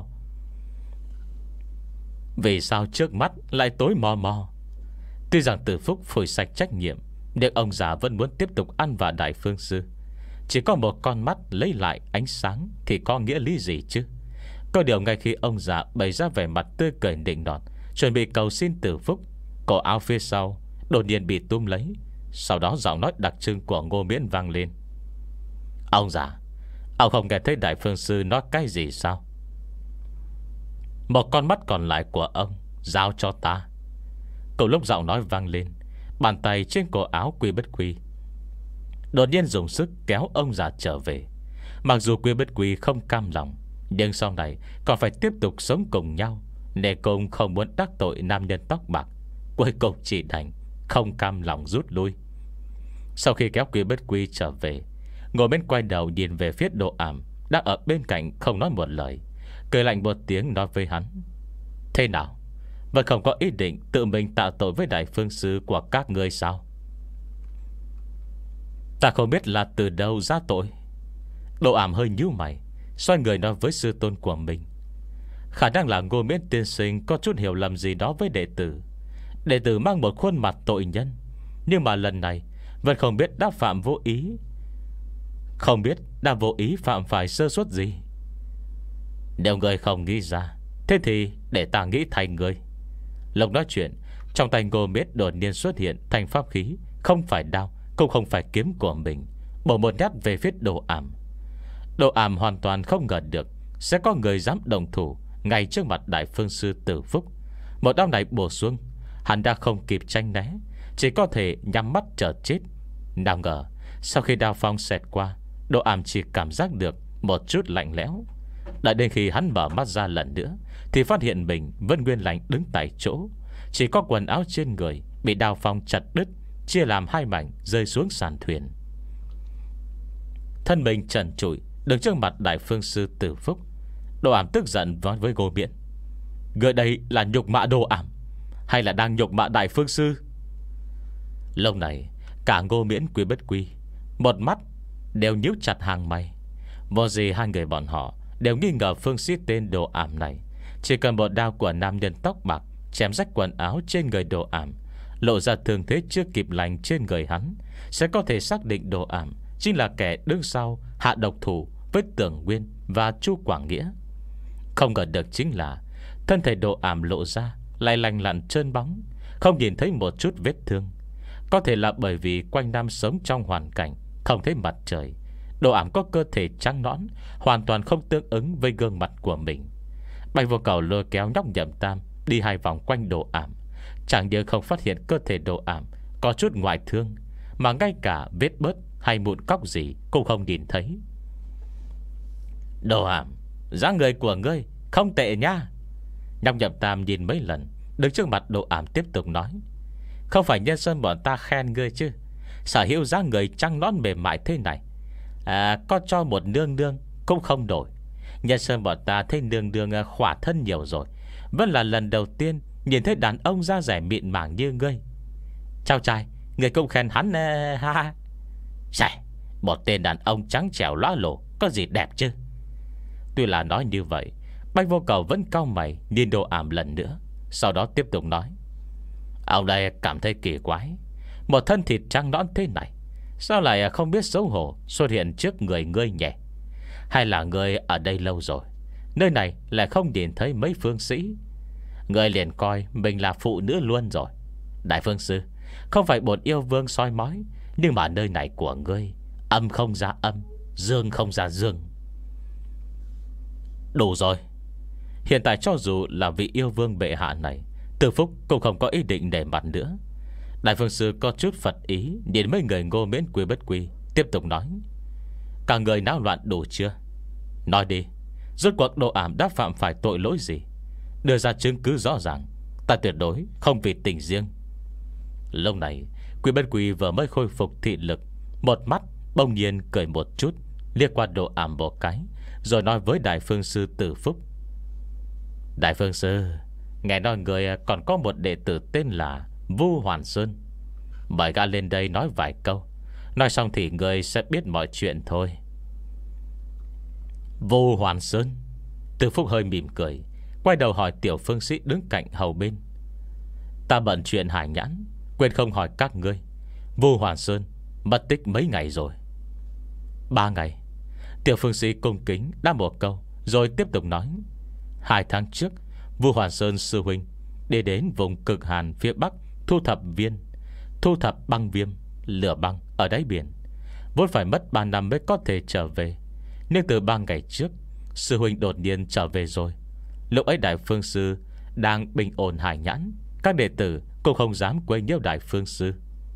Vì sao trước mắt lại tối mò mò? Tuy rằng Từ Phúc phủi sạch trách nhiệm, nhưng ông già vẫn muốn tiếp tục ăn vạ Đại Phương Sư. Chỉ có một con mắt lấy lại ánh sáng thì có nghĩa lý gì chứ? Có điều ngay khi ông già bày ra vẻ mặt tươi cười nịnh nọt, chuẩn bị cầu xin Từ Phúc, cổ áo phía sau đột nhiên bị túm lấy. Sau đó giọng nói đặc trưng của Ngô Miễn vang lên: ông già, ông không nghe thấy Đại Phương Sư nói cái gì sao? Một con mắt còn lại của ông giao cho ta. Cùng lúc giọng nói vang lên, bàn tay trên cổ áo Quy Bất Quy đột nhiên dùng sức kéo ông già trở về. Mặc dù Quy Bất Quy không cam lòng, nhưng sau này còn phải tiếp tục sống cùng nhau, nên cũng không muốn đắc tội nam nhân tóc bạc. Cuối cùng chỉ đành không cam lòng rút lui. Sau khi kéo Quy Bất Quy trở về, ngồi bên quay đầu nhìn về phía Độ Ảm đang ở bên cạnh không nói một lời, cười lạnh một tiếng nói với hắn: thế nào, vẫn không có ý định tự mình tạ tội với Đại Phương Sư của các ngươi sao? Ta không biết là từ đâu ra tội. Độ Ảm hơi nhíu mày, xoay người nói với sư tôn của mình: khả năng là Ngô Miễn tiên sinh có chút hiểu lầm gì đó với đệ tử. Đệ tử mang một khuôn mặt tội nhân, nhưng mà lần này vẫn không biết đã phạm vô ý, không biết đã vô ý phạm phải sơ suất gì. Nếu người không nghĩ ra, thế thì để ta nghĩ thành người. Lúc nói chuyện, trong tay Ngô Miễn đột nhiên xuất hiện thành pháp khí, không phải đao cũng không phải kiếm của mình, bổ một nhát về phía Độ Ảm. Độ Ảm hoàn toàn không ngờ được sẽ có người dám đồng thủ ngay trước mặt Đại Phương Sư Từ Phúc. Một đao này bổ xuống, hắn đã không kịp tranh né, chỉ có thể nhắm mắt chờ chết. Nào ngờ sau khi đao phong xẹt qua, Độ Ảm chỉ cảm giác được một chút lạnh lẽo. Đợi đến khi hắn mở mắt ra lần nữa thì phát hiện mình vẫn nguyên lành đứng tại chỗ, chỉ có quần áo trên người bị đao phong chặt đứt, chia làm hai mảnh rơi xuống sàn thuyền. Thân mình trần trụi đứng trước mặt Đại Phương Sư Từ Phúc, Độ Ảm tức giận nói với Ngô Miễn: người đây là nhục mạ Độ Ảm hay là đang nhục mạ Đại Phương Sư? Lúc này cả Ngô Miễn, Quy Bất Quy một mắt đều nhíu chặt hàng mày. Vô gì hai người bọn họ đều nghi ngờ phương sĩ tên Độ Ảm này chỉ cần một đao của nam nhân tóc bạc chém rách quần áo trên người Độ Ảm, lộ ra thương thế chưa kịp lành trên người hắn, sẽ có thể xác định Độ Ảm chính là kẻ đứng sau hạ độc thủ với Tưởng Nguyên và Chu Quảng Nghĩa. Không ngờ được chính là thân thể Độ Ảm lộ ra lại lành lặn trơn bóng, không nhìn thấy một chút vết thương. Có thể là bởi vì quanh năm sống trong hoàn cảnh không thấy mặt trời, Độ Ảm có cơ thể trắng nõn, hoàn toàn không tương ứng với gương mặt của mình. Bạch Vô Cầu lôi kéo nhóc Nhậm Tam đi hai vòng quanh Độ Ảm, chẳng nhớ không phát hiện cơ thể Độ Ảm có chút ngoại thương, mà ngay cả vết bớt hay mụn cóc gì cũng không nhìn thấy. Đồ Ảm, dáng người của ngươi không tệ nha. Nhóc Nhậm Tam nhìn mấy lần, đứng trước mặt Đồ Ảm tiếp tục nói: Không phải nhân sơn bọn ta khen ngươi chứ, sở hữu dáng người trăng nõn mềm mại thế này, à, có cho một nương nương cũng không đổi. Nhân sơn bọn ta thấy nương nương khỏa thân nhiều rồi, vẫn là lần đầu tiên nhìn thấy đàn ông da rẻ mịn màng như ngươi. Chào trai, người cũng khen hắn ha ha. Xài, một tên đàn ông trắng trẻo lóa lổ có gì đẹp chứ. Tuy là nói như vậy, Bách Vô Cầu vẫn cau mày nhìn Đồ Ảm lần nữa, sau đó tiếp tục nói: Ông đây cảm thấy kỳ quái, một thân thịt trắng nõn thế này, sao lại không biết xấu hổ xuất hiện trước người ngươi nhỉ? Hay là ngươi ở đây lâu rồi, nơi này lại không nhìn thấy mấy phương sĩ, ngươi liền coi mình là phụ nữ luôn rồi. Đại phương sư, không phải bổn yêu vương soi mói, nhưng mà nơi này của ngươi âm không ra âm, dương không ra dương. Đủ rồi. Hiện tại cho dù là vị yêu vương bệ hạ này, Từ Phúc cũng không có ý định để mặt nữa. Đại phương sư có chút phật ý nhìn mấy người ngô miễn quy bất quy, tiếp tục nói: Cả người náo loạn đủ chưa? Nói đi, rốt cuộc Đồ Ảm đã phạm phải tội lỗi gì? Đưa ra chứng cứ rõ ràng, ta tuyệt đối không vì tình riêng. Lúc này Quy bất quy vừa mới khôi phục thị lực, một mắt bỗng nhiên cười một chút, liếc qua Đồ Ảm một cái, rồi nói với Đại phương sư Từ Phúc: Đại phương sư, nghe nói người còn có một đệ tử tên là Vu Hoàn Sơn, mời gã lên đây nói vài câu. Nói xong thì người sẽ biết mọi chuyện thôi. Vu Hoàn Sơn. Từ Phúc hơi mỉm cười, quay đầu hỏi tiểu phương sĩ đứng cạnh hầu bên: Ta bận chuyện Hải Nhãn, quên không hỏi các ngươi, Vu Hoàn Sơn mất tích mấy ngày rồi? Ba ngày. Tiểu phương sĩ cung kính đáp một câu, rồi tiếp tục nói: Hai tháng trước, Vu Hoàn Sơn sư huynh đi đến vùng cực hàn phía bắc thu thập viên, thu thập băng viêm, lửa băng ở đáy biển, vốn phải mất ba năm mới có thể trở về. Nhưng từ ba ngày trước, sư huynh đột nhiên trở về rồi. Lúc ấy Đại phương sư đang bình ổn Hải Nhãn, các đệ tử cũng không dám quấy nhiễu Đại phương sư.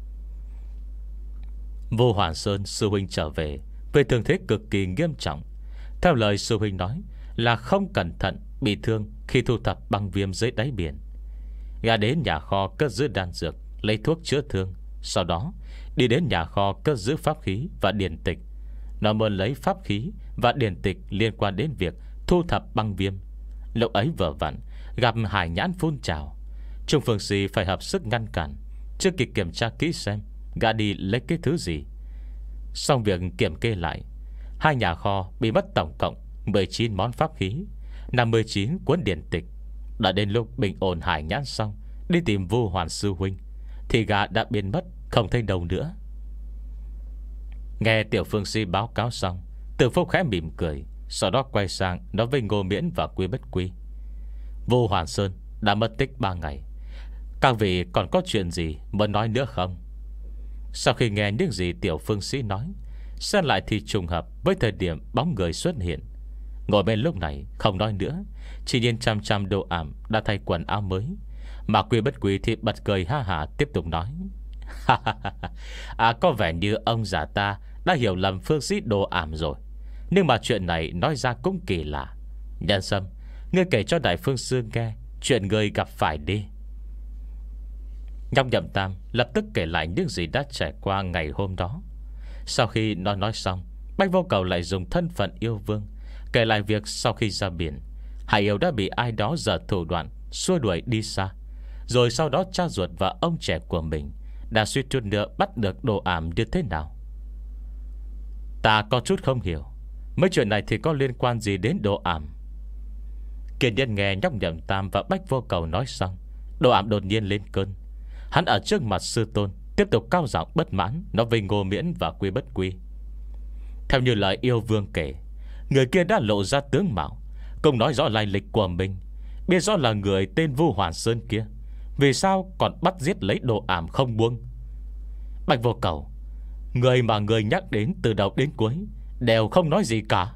Vu Hoàn Sơn sư huynh trở về về thương thế cực kỳ nghiêm trọng. Theo lời sư huynh nói là không cẩn thận bị thương khi thu thập băng viêm dưới đáy biển. Gã đến nhà kho cất giữ đan dược, lấy thuốc chữa thương, sau đó đi đến nhà kho cất giữ pháp khí và điển tịch. Nó muốn lấy pháp khí và điển tịch liên quan đến việc thu thập băng viêm. Lúc ấy vừa vặn gặp Hải Nhãn phun trào. Trung phương sĩ phải hợp sức ngăn cản, chưa kịp kiểm tra kỹ xem gã đi lấy cái thứ gì. Xong việc kiểm kê lại, hai nhà kho bị mất tổng cộng mười chín món pháp khí, năm mươi chín cuốn điển tịch. Đã đến lúc bình ổn Hải Nhãn xong, đi tìm Vu Hoàn sư huynh, thì gã đã biến mất không thấy đâu nữa. Nghe tiểu phương sĩ báo cáo xong, Từ Phúc khẽ mỉm cười, sau đó quay sang nói với Ngô Miễn và Quy bất quy: Vu Hoàn Sơn đã mất tích ba ngày, các vị còn có chuyện gì muốn nói nữa không? Sau khi nghe những gì tiểu phương sĩ nói, xem lại thì trùng hợp với thời điểm bóng người xuất hiện. Ngồi bên lúc này không nói nữa, chỉ nhìn chăm chăm Đồ Ảm đã thay quần áo mới. Mà Quy bất quy thì bật cười ha hả tiếp tục nói: À, có vẻ như ông già ta đã hiểu lầm phương sĩ Đồ Ảm rồi. Nhưng mà chuyện này nói ra cũng kỳ lạ. Nhân Sâm, ngươi kể cho Đại phương sư nghe chuyện ngươi gặp phải đi. Nhóc Nhậm Tam lập tức kể lại những gì đã trải qua ngày hôm đó. Sau khi nó nói xong, Bách Vô Cầu lại dùng thân phận yêu vương kể lại việc sau khi ra biển, Hải Yêu đã bị ai đó giở thủ đoạn xua đuổi đi xa. Rồi sau đó cha ruột và ông trẻ của mình đã suýt chút nữa bắt được Đồ Ảm như thế nào. Ta có chút không hiểu, mấy chuyện này thì có liên quan gì đến Đồ Ảm? Kiên Nhân nghe Nhóc Nhậm Tam và Bách Vô Cầu nói xong, Đồ Ảm đột nhiên lên cơn. Hắn ở trước mặt sư tôn tiếp tục cao giọng bất mãn nói với Ngô Miễn và Quy bất quy: Theo như lời yêu vương kể, người kia đã lộ ra tướng mạo, cũng nói rõ lai lịch của mình, biết rõ là người tên Vu Hoàn Sơn kia, vì sao còn bắt giết lấy Đồ Ảm không buông? Bạch Vô Cầu, người mà người nhắc đến từ đầu đến cuối đều không nói gì cả.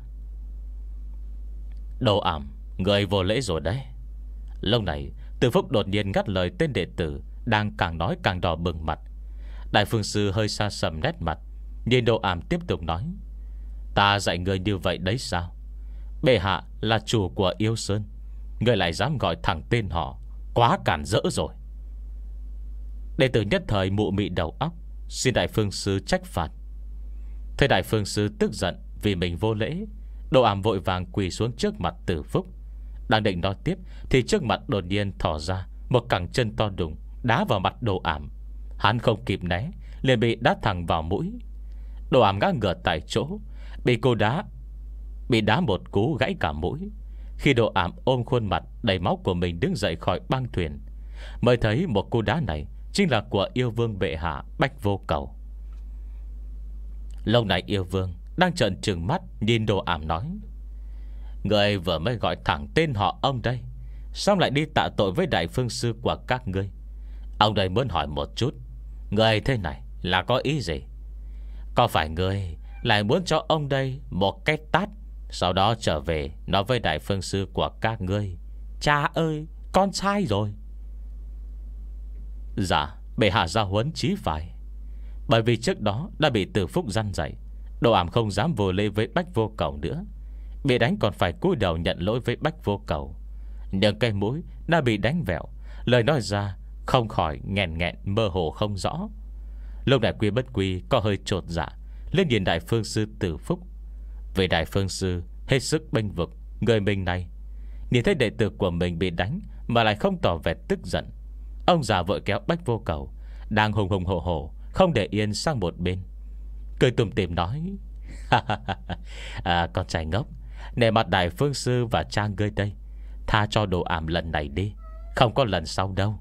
Đồ Ảm, người vô lễ rồi đấy. Lúc này Từ Phúc đột nhiên ngắt lời tên đệ tử đang càng nói càng đỏ bừng mặt. Đại phương sư hơi xa sầm nét mặt, nhìn Đồ Ảm tiếp tục nói: Ta dạy người như vậy đấy sao? Bệ hạ là chủ của Yêu Sơn, người lại dám gọi thẳng tên họ, quá cản rỡ rồi. Đệ tử nhất thời mụ mị đầu óc, xin đại phương sư trách phạt. Thấy đại phương sư tức giận vì mình vô lễ, Đồ Ảm vội vàng quỳ xuống trước mặt Tử Phúc. Đang định nói tiếp thì trước mặt đột nhiên thò ra một cẳng chân to đùng, đá vào mặt Đồ Ảm. Hắn không kịp né, liền bị đá thẳng vào mũi. Đồ Ảm ngã ngửa tại chỗ, Bị cô đá Bị đá một cú gãy cả mũi. Khi Đồ Ảm ôm khuôn mặt đầy máu của mình đứng dậy khỏi băng thuyền, mới thấy một cú đá này chính là của yêu vương bệ hạ Bách Vô Cầu. Lúc này yêu vương đang trợn trừng mắt nhìn Đồ Ảm nói: Người vừa mới gọi thẳng tên họ ông đây, sao lại đi tạ tội với đại phương sư của các ngươi? Ông đây muốn hỏi một chút, người thế này là có ý gì? Có phải người lại muốn cho ông đây một cái tát, sau đó trở về nói với đại phương sư của các ngươi: Cha ơi, con sai rồi? Dạ, bệ hạ ra huấn chí phải. Bởi vì trước đó đã bị Tử Phúc răn dạy, Đồ Ảm không dám vô lễ với Bách Vô Cầu nữa. Bị đánh còn phải cúi đầu nhận lỗi với Bách Vô Cầu. Nhưng cây mũi đã bị đánh vẹo, lời nói ra không khỏi nghẹn nghẹn mơ hồ không rõ. Lúc đại Quy Bất Quy có hơi chột dạ lên nhìn đại phương sư Tử Phúc. Vì đại phương sư hết sức bênh vực người mình này, nhìn thấy đệ tử của mình bị đánh mà lại không tỏ vẻ tức giận, ông già vội kéo Bách Vô Cầu đang hùng hùng hổ hổ không để yên sang một bên, cười tủm tỉm nói: à, Con trai ngốc, nể mặt đại phương sư và cha ngươi đây, tha cho Đồ Ảm lần này đi, không có lần sau đâu.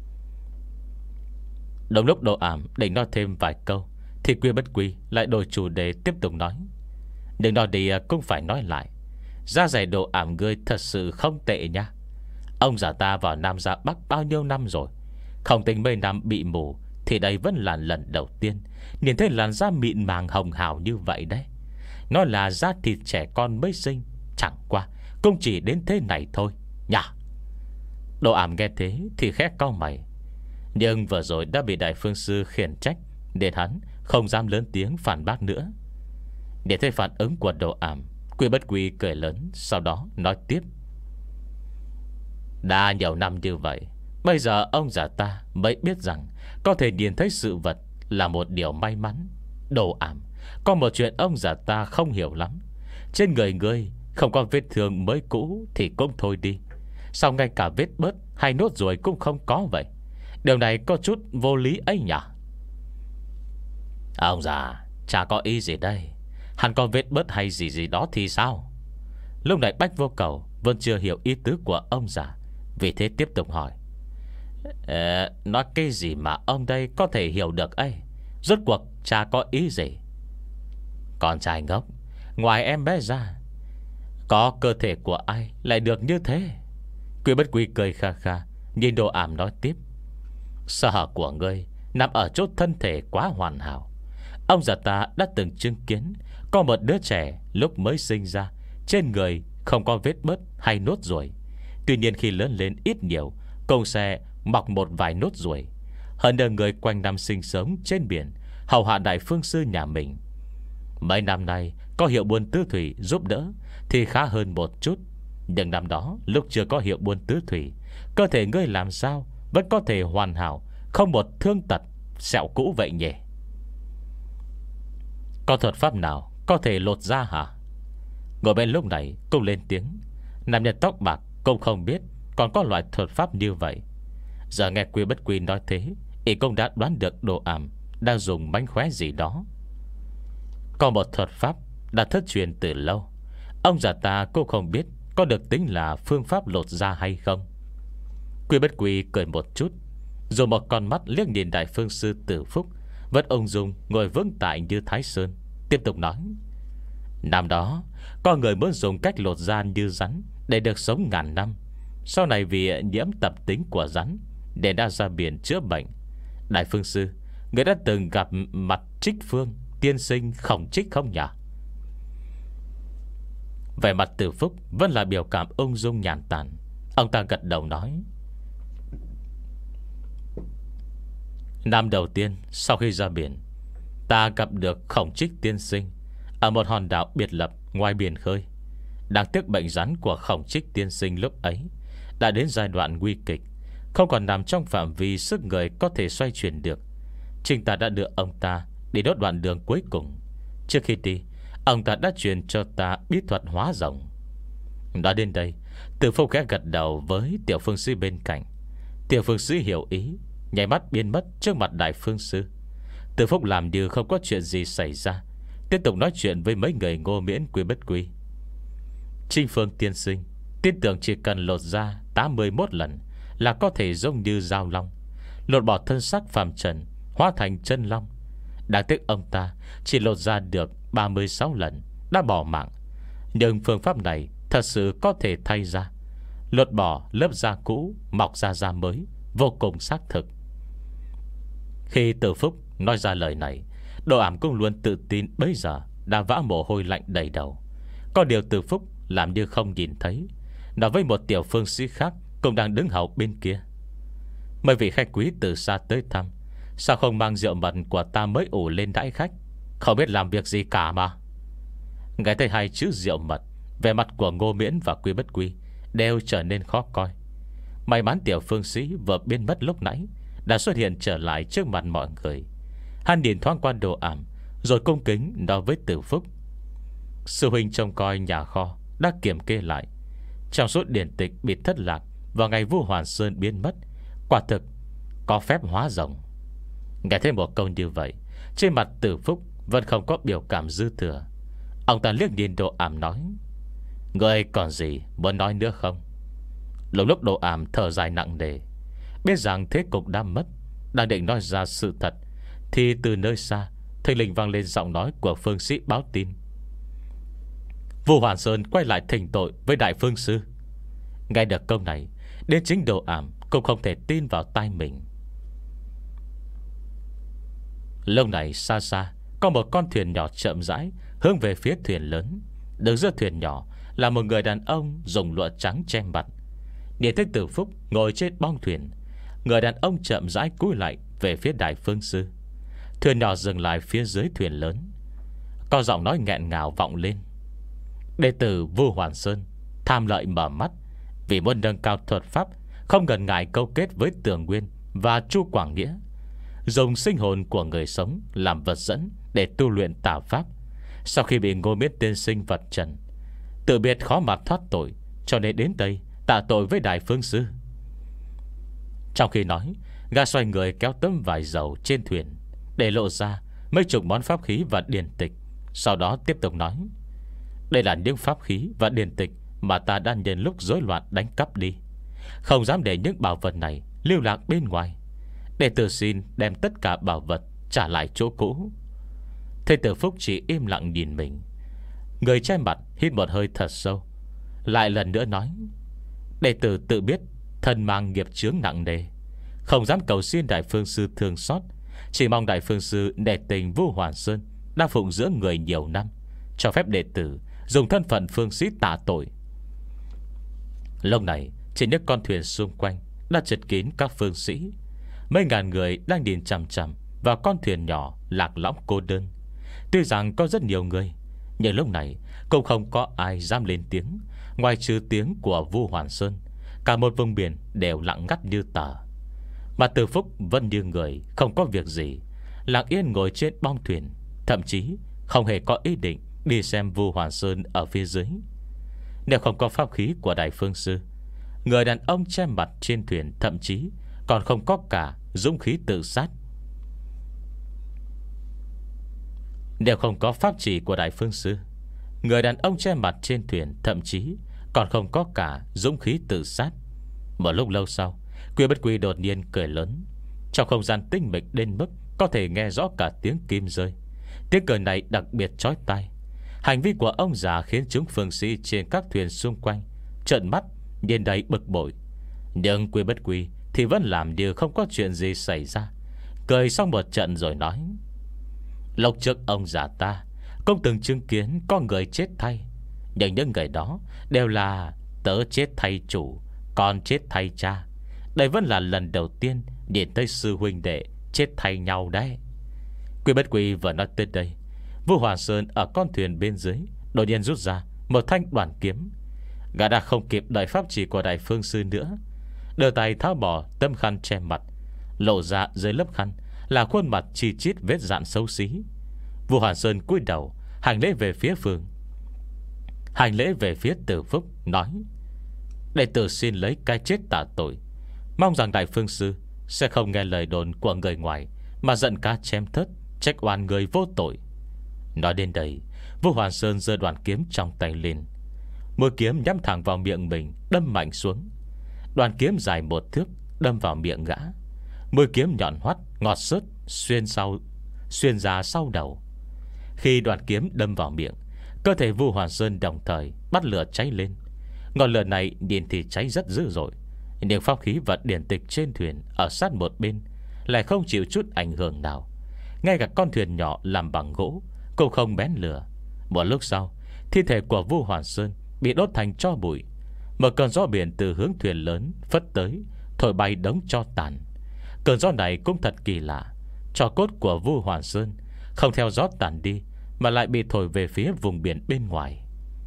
Đồng lúc Đồ Ảm định nói thêm vài câu thì Quy Bất Quy lại đổi chủ đề tiếp tục nói: Nhưng nói đi cũng phải nói lại, da dày Đồ Ảm ngươi thật sự không tệ nha. Ông già ta vào Nam ra Bắc bao nhiêu năm rồi, không tính mấy năm bị mù, thì đây vẫn là lần đầu tiên nhìn thấy làn da mịn màng hồng hào như vậy đấy. Nó là da thịt trẻ con mới sinh, chẳng qua cũng chỉ đến thế này thôi nhả. Đồ Ảm nghe thế thì khẽ cau mày, nhưng vừa rồi đã bị đại phương sư khiển trách, nên hắn không dám lớn tiếng phản bác nữa. Để thấy phản ứng của Đồ Ảm, Quy Bất Quy cười lớn, sau đó nói tiếp: Đã nhiều năm như vậy, bây giờ ông già ta mới biết rằng có thể nhìn thấy sự vật là một điều may mắn. Đồ Ảm, có một chuyện ông già ta không hiểu lắm. Trên người ngươi không có vết thương mới cũ thì cũng thôi đi, sao ngay cả vết bớt hay nốt ruồi cũng không có vậy? Điều này có chút vô lý ấy nhỉ? Ông già, chả có ý gì đây. Hắn có vết bớt hay gì gì đó thì sao? Lúc này Bách Vô Cầu vẫn chưa hiểu ý tứ của ông già, vì thế tiếp tục hỏi: Ờ, nói cái gì mà ông đây có thể hiểu được ấy? Rốt cuộc cha có ý gì? Con trai ngốc, ngoài em bé ra, có cơ thể của ai lại được như thế? Quy Bất Quy cười kha kha nhìn Đồ Ảm nói tiếp: Sở hở của ngươi nằm ở chỗ thân thể quá hoàn hảo. Ông già ta đã từng chứng kiến có một đứa trẻ lúc mới sinh ra, trên người không có vết bớt hay nốt ruồi. Tuy nhiên khi lớn lên ít nhiều cũng sẽ mọc một vài nốt ruồi. Hơn nữa người quanh năm sinh sống trên biển, hầu hạ đại phương sư nhà mình. Mấy năm nay có hiệu buôn tứ thủy giúp đỡ thì khá hơn một chút. Nhưng năm đó lúc chưa có hiệu buôn tứ thủy, cơ thể ngươi làm sao vẫn có thể hoàn hảo, không một thương tật sẹo cũ vậy nhỉ? Có thuật pháp nào có thể lột da hả? Ngồi bên lúc này cũng lên tiếng. Nam nhân tóc bạc cũng không biết còn có loại thuật pháp như vậy. Giờ nghe Quy Bất Quy nói thế, y cũng đã đoán được Đồ Ảm đang dùng mánh khóe gì đó. Có một thuật pháp đã thất truyền từ lâu, ông già ta cũng không biết có được tính là phương pháp lột da hay không. Quy Bất Quy cười một chút, rồi một con mắt liếc nhìn đại phương sư Tử Phúc vẫn ung dung ngồi vững tại như Thái Sơn, tiếp tục nói: Năm đó có người muốn dùng cách lột da như rắn để được sống ngàn năm. Sau này vì nhiễm tập tính của rắn để đã ra biển chữa bệnh. Đại phương sư, người đã từng gặp mặt Trích Phương tiên sinh Khổng Trích không nhỉ? Về mặt Tử Phúc vẫn là biểu cảm ung dung nhàn tản. Ông ta gật đầu nói: Năm đầu tiên sau khi ra biển, ta gặp được Khổng Trích tiên sinh ở một hòn đảo biệt lập ngoài biển khơi. Đáng tiếc bệnh rắn của Khổng Trích tiên sinh lúc ấy đã đến giai đoạn nguy kịch, không còn nằm trong phạm vi sức người có thể xoay chuyển được. Chính ta đã đưa ông ta đi đốt đoạn đường cuối cùng. Trước khi đi, ông ta đã truyền cho ta bí thuật hóa rồng. Nói đến đây, Từ Phúc khẽ gật đầu với Tiểu Phương Sĩ bên cạnh. Tiểu Phương Sĩ hiểu ý, nhảy mắt biến mất trước mặt Đại Phương Sư. Từ Phúc làm như không có chuyện gì xảy ra, tiếp tục nói chuyện với mấy người Ngô Miễn Quy Bất Quy. Trinh Phương tiên sinh tin tưởng chỉ cần lột ra tám mươi mốt lần là có thể giống như dao long, lột bỏ thân xác phàm trần, hóa thành chân long. Đáng tiếc ông ta chỉ lột ra được ba mươi sáu lần đã bỏ mạng. Nhưng phương pháp này thật sự có thể thay ra, lột bỏ lớp da cũ, mọc ra da mới, vô cùng xác thực. Khi Từ Phúc nói ra lời này, Đồ Ảm cũng luôn tự tin bấy giờ đã vã mồ hôi lạnh đầy đầu. Có điều Từ Phúc làm như không nhìn thấy, nói với một Tiểu Phương Sĩ khác cũng đang đứng hậu bên kia. Mấy vị khách quý từ xa tới thăm, sao không mang rượu mật của ta mới ủ lên đãi khách? Không biết làm việc gì cả mà. Nghe thấy hai chữ rượu mật, vẻ mặt của Ngô Miễn và Quy Bất Quy đều trở nên khó coi. May mắn Tiểu Phương Sĩ vừa biến mất lúc nãy đã xuất hiện trở lại trước mặt mọi người. Hắn nhìn thoáng qua Đồ Ảm, rồi cung kính nói với Từ Phúc: sư huynh trông coi nhà kho đã kiểm kê lại, trong suốt điển tịch bị thất lạc vào ngày Vu Hoàn Sơn biến mất, quả thực có phép hóa rồng. Nghe thêm một câu như vậy, trên mặt Từ Phúc vẫn không có biểu cảm dư thừa. Ông ta liếc nhìn Đồ Ảm nói: người còn gì muốn nói nữa không? Lúc lúc Đồ Ảm thở dài nặng nề, biết rằng thế cục đã mất, đang định nói ra sự thật, thì từ nơi xa thình lình vang lên giọng nói của Phương Sĩ báo tin: Vu Hoàn Sơn quay lại thỉnh tội với Đại Phương Sư. Nghe được câu này, đến chính Đồ Ảm cũng không thể tin vào tai mình. Lâu này xa xa có một con thuyền nhỏ chậm rãi hướng về phía thuyền lớn. Đứng giữa thuyền nhỏ là một người đàn ông dùng lụa trắng che mặt. Nhìn thấy Từ Phúc ngồi trên bong thuyền, người đàn ông chậm rãi cúi lại về phía Đại Phương Sư. Thuyền nhỏ dừng lại phía dưới thuyền lớn. Có giọng nói nghẹn ngào vọng lên: đệ tử Vu Hoàn Sơn tham lợi mở mắt, vì muốn nâng cao thuật pháp, không ngần ngại câu kết với Tường Nguyên và Chu Quảng Nghĩa, dùng sinh hồn của người sống làm vật dẫn để tu luyện tà pháp. Sau khi bị Ngô Miễn tiên sinh vật trần, tự biết khó mà thoát tội, cho nên đến đây tạ tội với Đại Phương Sư. Trong khi nói, gã xoay người kéo tấm vải dầu trên thuyền, để lộ ra mấy chục món pháp khí và điển tịch. Sau đó tiếp tục nói: đây là những pháp khí và điển tịch mà ta đã nhân lúc rối loạn đánh cắp đi, không dám để những bảo vật này lưu lạc bên ngoài. Đệ tử xin đem tất cả bảo vật trả lại chỗ cũ. Thầy Tử Phúc chỉ im lặng nhìn mình. Người che mặt hít một hơi thật sâu, lại lần nữa nói: đệ tử tự biết thân mang nghiệp chướng nặng nề, không dám cầu xin Đại Phương Sư thương xót, chỉ mong Đại Phương Sư nể tình Vu Hoàn Sơn đã phụng dưỡng người nhiều năm, cho phép đệ tử dùng thân phận phương sĩ tạ tội. Lúc này trên những con thuyền xung quanh đã chật kín các phương sĩ. Mấy ngàn người đang nhìn chằm chằm vào con thuyền nhỏ lạc lõng cô đơn. Tuy rằng có rất nhiều người, nhưng lúc này cũng không có ai dám lên tiếng, ngoài trừ tiếng của Vu Hoàn Sơn. Cả một vùng biển đều lặng ngắt như tờ. Mà Từ Phúc vẫn như người không có việc gì, lặng yên ngồi trên bong thuyền, thậm chí không hề có ý định đi xem Vu Hoàn Sơn ở phía dưới. Nếu không có pháp khí của Đại Phương Sư, người đàn ông che mặt trên thuyền thậm chí còn không có cả dũng khí tự sát. Nếu không có pháp chỉ của Đại Phương Sư, người đàn ông che mặt trên thuyền thậm chí còn không có cả dũng khí tự sát. Một lúc lâu sau, Quy Bất Quy đột nhiên cười lớn. Trong không gian tinh mịch đến mức có thể nghe rõ cả tiếng kim rơi. Tiếng cười này đặc biệt chói tai. Hành vi của ông già khiến chúng phương sĩ trên các thuyền xung quanh trợn mắt nhìn đầy bực bội. Nhưng Quy Bất Quy thì vẫn làm như không có chuyện gì xảy ra, cười xong một trận rồi nói: lúc trước ông già ta cũng từng chứng kiến có người chết thay, nhưng những người đó đều là tớ chết thay chủ, con chết thay cha. Đây vẫn là lần đầu tiên nhìn thấy sư huynh đệ chết thay nhau đấy. Quy Bất Quy vừa nói tới đây, Vu Hoàn Sơn ở con thuyền bên dưới đột nhiên rút ra một thanh đoàn kiếm. Gã đã không kịp đợi pháp chỉ của Đại Phương Sư nữa, đưa tay tháo bỏ tấm khăn che mặt, lộ ra dưới lớp khăn là khuôn mặt chi chít vết dạn xấu xí. Vu Hoàn Sơn cúi đầu hành lễ về phía Phương, hành lễ về phía Từ Phúc, nói: đệ tử xin lấy cái chết tạ tội, mong rằng Đại Phương Sư sẽ không nghe lời đồn của người ngoài mà giận cá chém thớt, trách oan người vô tội. Nói đến đây, Vu Hoàn Sơn giơ đoàn kiếm trong tay lên, mũi kiếm nhắm thẳng vào miệng mình, đâm mạnh xuống. Đoàn kiếm dài một thước đâm vào miệng gã, mũi kiếm nhọn hoắt ngọt xớt xuyên sau xuyên ra sau đầu. Khi đoàn kiếm đâm vào miệng, cơ thể Vu Hoàn Sơn đồng thời bắt lửa cháy lên. Ngọn lửa này nhìn thì cháy rất dữ dội, nhưng pháp khí và điển tịch trên thuyền ở sát một bên lại không chịu chút ảnh hưởng nào. Ngay cả con thuyền nhỏ làm bằng gỗ cũng không bén lửa. Một lúc sau, thi thể của Vu Hoàn Sơn bị đốt thành tro bụi. Một cơn gió biển từ hướng thuyền lớn phất tới, thổi bay đống tro tàn. Cơn gió này cũng thật kỳ lạ. Tro cốt của Vu Hoàn Sơn không theo gió tàn đi, mà lại bị thổi về phía vùng biển bên ngoài.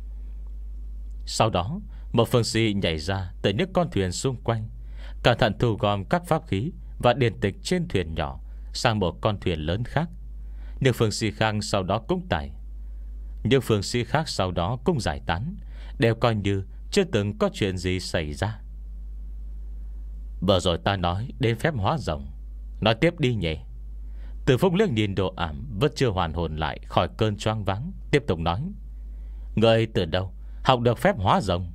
Sau đó, một phương sĩ nhảy ra từ những con thuyền xung quanh, cẩn thận thu gom các pháp khí và điển tịch trên thuyền nhỏ sang một con thuyền lớn khác. Những phương sĩ khác sau đó cũng tải Những phương sĩ khác sau đó cũng giải tán, đều coi như chưa từng có chuyện gì xảy ra. Vừa rồi ta nói đến phép hóa rồng, nói tiếp đi nhỉ. Từ Phúc liếc nhìn Đồ Ảm vẫn chưa hoàn hồn lại khỏi cơn choáng váng, tiếp tục nói: người từ đâu học được phép hóa rồng?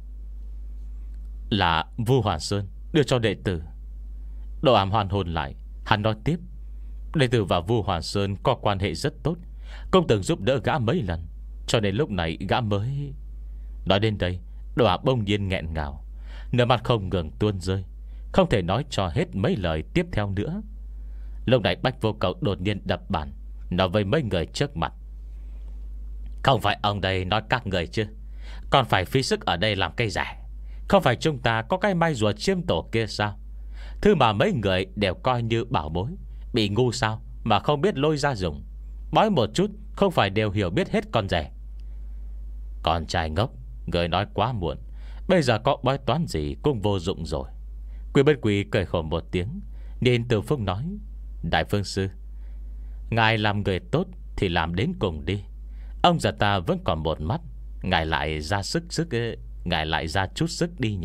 Là Vu Hoàn Sơn đưa cho đệ tử. Đồ Ảm hoàn hồn lại, hắn nói tiếp: đệ tử và Vu Hoàn Sơn có quan hệ rất tốt, cũng từng giúp đỡ gã mấy lần, cho nên lúc này gã mới... Nói đến đây, Đồ Ảm bỗng nhiên nghẹn ngào, nước mắt không ngừng tuôn rơi, không thể nói cho hết mấy lời tiếp theo nữa. Lúc này Bách Vô Cầu đột nhiên đập bàn, nói với mấy người trước mặt: không phải ông đây nói các người chứ, còn phải phí sức ở đây làm cây rẻ. Không phải chúng ta có cái mai rùa chiêm tổ kia sao? Thứ mà mấy người đều coi như bảo bối, bị ngu sao mà không biết lôi ra dùng. Bói một chút không phải đều hiểu biết hết con rẻ. Con trai ngốc, người nói quá muộn. Bây giờ có bói toán gì cũng vô dụng rồi. Quy Bất Quy cười khổ một tiếng, nên Từ Phúc nói: Đại Phương Sư, ngài làm người tốt thì làm đến cùng đi. Ông già ta vẫn còn một mắt, ngài lại ra sức sức Ngài lại ra chút sức đi nhỉ.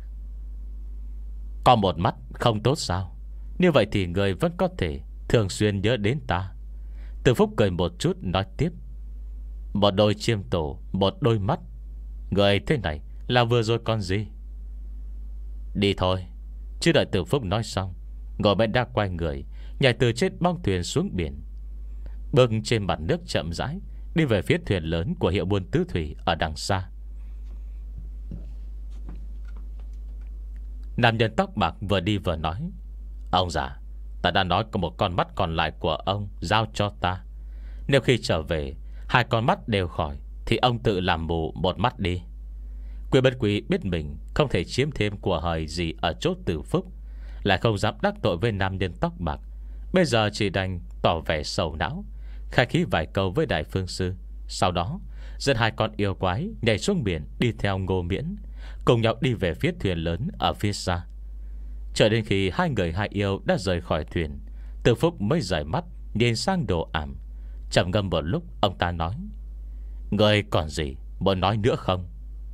Có một mắt không tốt sao? Như vậy thì người vẫn có thể thường xuyên nhớ đến ta. Từ Phúc cười một chút nói tiếp: một đôi chiêm tổ, một đôi mắt. Người thế này là vừa rồi con gì? Đi thôi. Chưa đợi Từ Phúc nói xong, ngồi bên đã quay người nhảy từ trên bong thuyền xuống biển, bước trên mặt nước chậm rãi đi về phía thuyền lớn của hiệu buôn tứ thủy ở đằng xa. Nam nhân tóc bạc vừa đi vừa nói: ông già, ta đã nói có một con mắt còn lại của ông giao cho ta. Nếu khi trở về hai con mắt đều khỏi thì ông tự làm mù một mắt đi. Quy Bất Quy biết mình không thể chiếm thêm của hời gì ở chỗ Từ Phúc, lại không dám đắc tội với nam nhân tóc bạc. Bây giờ chỉ đành tỏ vẻ sầu não, khai khí vài câu với Đại Phương Sư. Sau đó dẫn hai con yêu quái nhảy xuống biển, đi theo Ngô Miễn, cùng nhau đi về phía thuyền lớn ở phía xa. Chờ đến khi hai người hai yêu đã rời khỏi thuyền, Từ Phúc mới rời mắt nhìn sang Đồ Ảm. Trầm ngâm một lúc, ông ta nói: người còn gì muốn nói nữa không?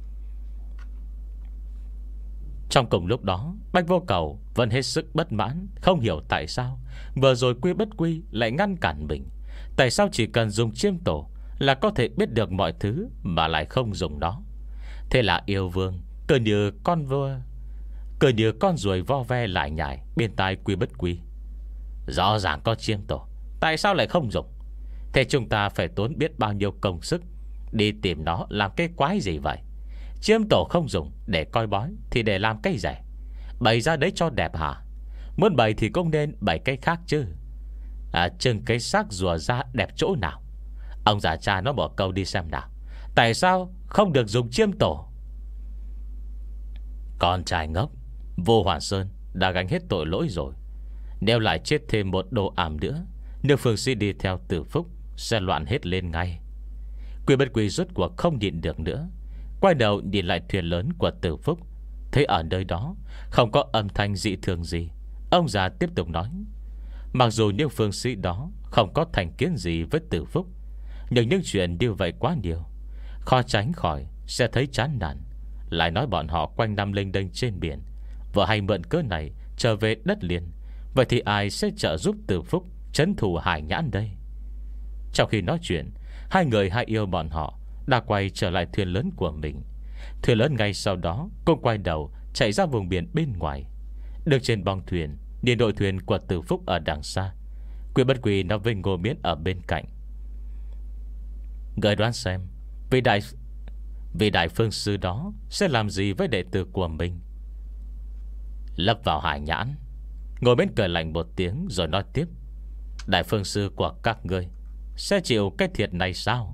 Trong cùng lúc đó, Bách Vô Cầu vẫn hết sức bất mãn, không hiểu tại sao vừa rồi Quy Bất Quy lại ngăn cản mình. Tại sao chỉ cần dùng chiêm tổ là có thể biết được mọi thứ, mà lại không dùng nó? Thế là yêu vương cứ như con vua Cứ như con ruồi vo ve lại nhảy bên tai Quy Bất Quy: rõ ràng có chiêm tổ, tại sao lại không dùng? Thế chúng ta phải tốn biết bao nhiêu công sức đi tìm nó làm cái quái gì vậy? Chiêm tổ không dùng để coi bói thì để làm cái rẻ? Bày ra đấy cho đẹp hả? Muốn bày thì cũng nên bày cái khác chứ. À, chừng cái xác rùa ra đẹp chỗ nào? Ông già cha nó bỏ câu đi xem nào. Tại sao không được dùng chiêm tổ? Con trai ngốc, Vô Hoàn Sơn đã gánh hết tội lỗi rồi. Nếu lại chết thêm một đồ ảm nữa, nếu phương sĩ đi theo Tử Phúc sẽ loạn hết lên ngay. Quy Bất Quy rốt cuộc không nhịn được nữa, quay đầu nhìn lại thuyền lớn của Tử Phúc, thấy ở nơi đó không có âm thanh dị thường gì. Ông già tiếp tục nói: mặc dù những phương sĩ đó không có thành kiến gì với Tử Phúc, nhưng những chuyện như vậy quá nhiều, khó tránh khỏi sẽ thấy chán nản. Lại nói bọn họ quanh năm lênh đênh trên biển, vợ hay mượn cớ này trở về đất liền, vậy thì ai sẽ trợ giúp Tử Phúc trấn thủ Hải Nhãn đây? Trong khi nói chuyện, hai người hai yêu bọn họ đã quay trở lại thuyền lớn của mình. Thuyền lớn ngay sau đó cũng quay đầu chạy ra vùng biển bên ngoài. Được trên bong thuyền, nhìn đội thuyền của Tử Phúc ở đằng xa. Quy Bất Quy nói với Ngô Miễn ở bên cạnh: người đoán xem Vị đại Vị đại phương sư đó sẽ làm gì với đệ tử của mình? Lấp vào Hải Nhãn. Ngô Miễn cười lạnh một tiếng rồi nói tiếp: đại phương sư của các ngươi sẽ chịu cái thiệt này sao?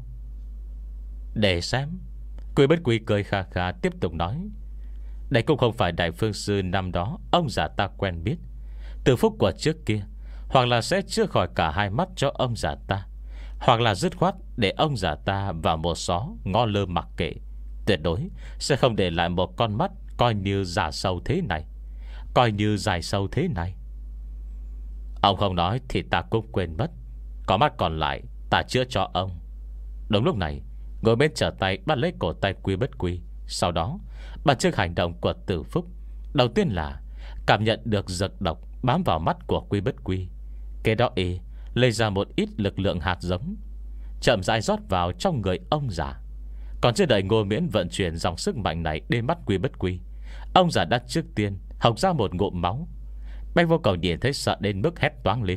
Để xem. Quy Bất Quy cười kha kha tiếp tục nói: đây cũng không phải đại phương sư năm đó ông già ta quen biết. Tử Phúc của trước kia hoặc là sẽ chữa khỏi cả hai mắt cho ông già ta, hoặc là dứt khoát để ông già ta vào một xó ngó lơ mặc kệ, tuyệt đối sẽ không để lại một con mắt coi như giả sâu thế này, coi như dài sâu thế này. Ông không nói thì ta cũng quên mất. Có mắt còn lại ta chữa cho ông. Đúng lúc này, Ngồi bên trở tay bắt lấy cổ tay Quy Bất Quy. Sau đó bàn trước hành động của Tử Phúc, đầu tiên là cảm nhận được giật độc bám vào mắt của Quy Bất Quy. Kế đó y lấy ra một ít lực lượng hạt giống, chậm rãi rót vào trong người ông già. Còn chưa đợi Ngô Miễn vận chuyển dòng sức mạnh này đến mắt Quy Bất Quy, ông già đã trước tiên hộc ra một ngụm máu. Bạch Vô Cầu nhìn thấy sợ đến mức hét toáng lên: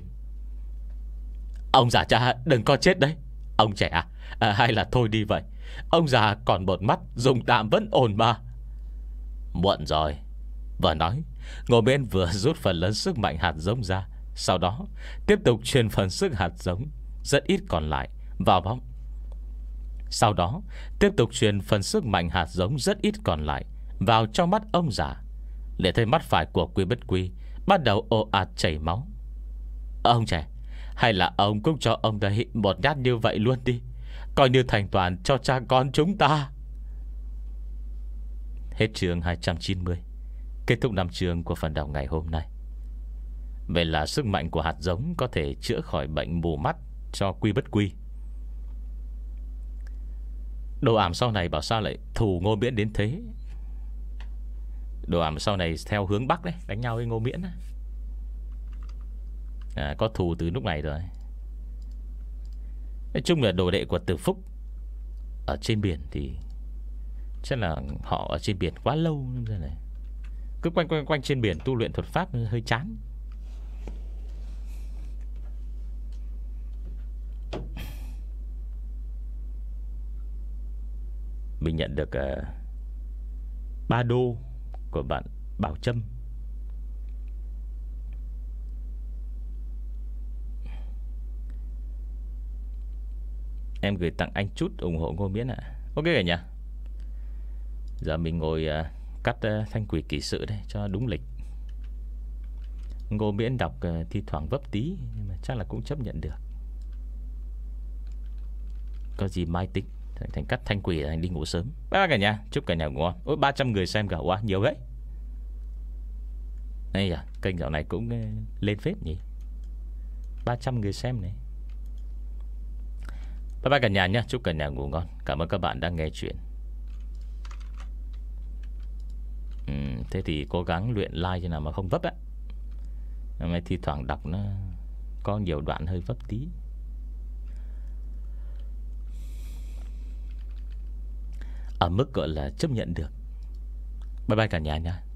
ông già cha đừng có chết đấy. Ông trẻ à, à hay là thôi đi vậy. Ông già còn một mắt dùng tạm vẫn ổn mà. Muộn rồi. Vừa nói, Ngô Miễn vừa rút phần lớn sức mạnh hạt giống ra, sau đó tiếp tục truyền phần sức hạt giống rất ít còn lại vào bóng. Sau đó tiếp tục truyền phần sức mạnh hạt giống rất ít còn lại vào trong mắt ông già. Để thấy mắt phải của Quy Bất Quy bắt đầu ồ ạt chảy máu. Ông trẻ, hay là ông cũng cho ông đây một nhát như vậy luôn đi, coi như thành toàn cho cha con chúng ta. Hết chương hai trăm chín mươi. Kết thúc năm chương của phần đọc ngày hôm nay. Vậy là sức mạnh của hạt giống có thể chữa khỏi bệnh mù mắt cho Quy Bất Quy. Đồ ảm sau này bảo sao lại thù Ngô Miễn đến thế. Đồ ảm sau này theo hướng Bắc đấy, đánh nhau với Ngô Miễn à, có thù từ lúc này rồi. Nói chung là đồ đệ của Tử Phúc ở trên biển thì chắc là họ ở trên biển quá lâu nên này, cứ quanh quanh quanh trên biển tu luyện thuật pháp hơi chán. Mình nhận được uh, ba đô của bạn Bảo Trâm. Em gửi tặng anh chút ủng hộ Ngô Miễn ạ. à. Ok cả nhà. Giờ mình ngồi uh, cắt uh, Thanh Quỷ Kỷ Sự đây cho đúng lịch. Ngô Miễn đọc uh, thi thoảng vấp tí, nhưng mà chắc là cũng chấp nhận được. Có gì mai tính thành cắt Thanh Quỷ thành đi ngủ sớm. Bye bye cả nhà, chúc cả nhà ngủ ngon. Ôi ba trăm người xem cả, quá nhiều đấy. Đây à, kênh dạo này cũng uh, lên phết nhỉ, ba trăm người xem này. Bye bye cả nhà nhé, chúc cả nhà ngủ ngon. Cảm ơn các bạn đã nghe chuyện. ừ, Thế thì cố gắng luyện like cho nào mà không vấp á. Mà thi thoảng đọc nó có nhiều đoạn hơi vấp tí. Ở mức gọi là chấp nhận được. Bye bye cả nhà nha.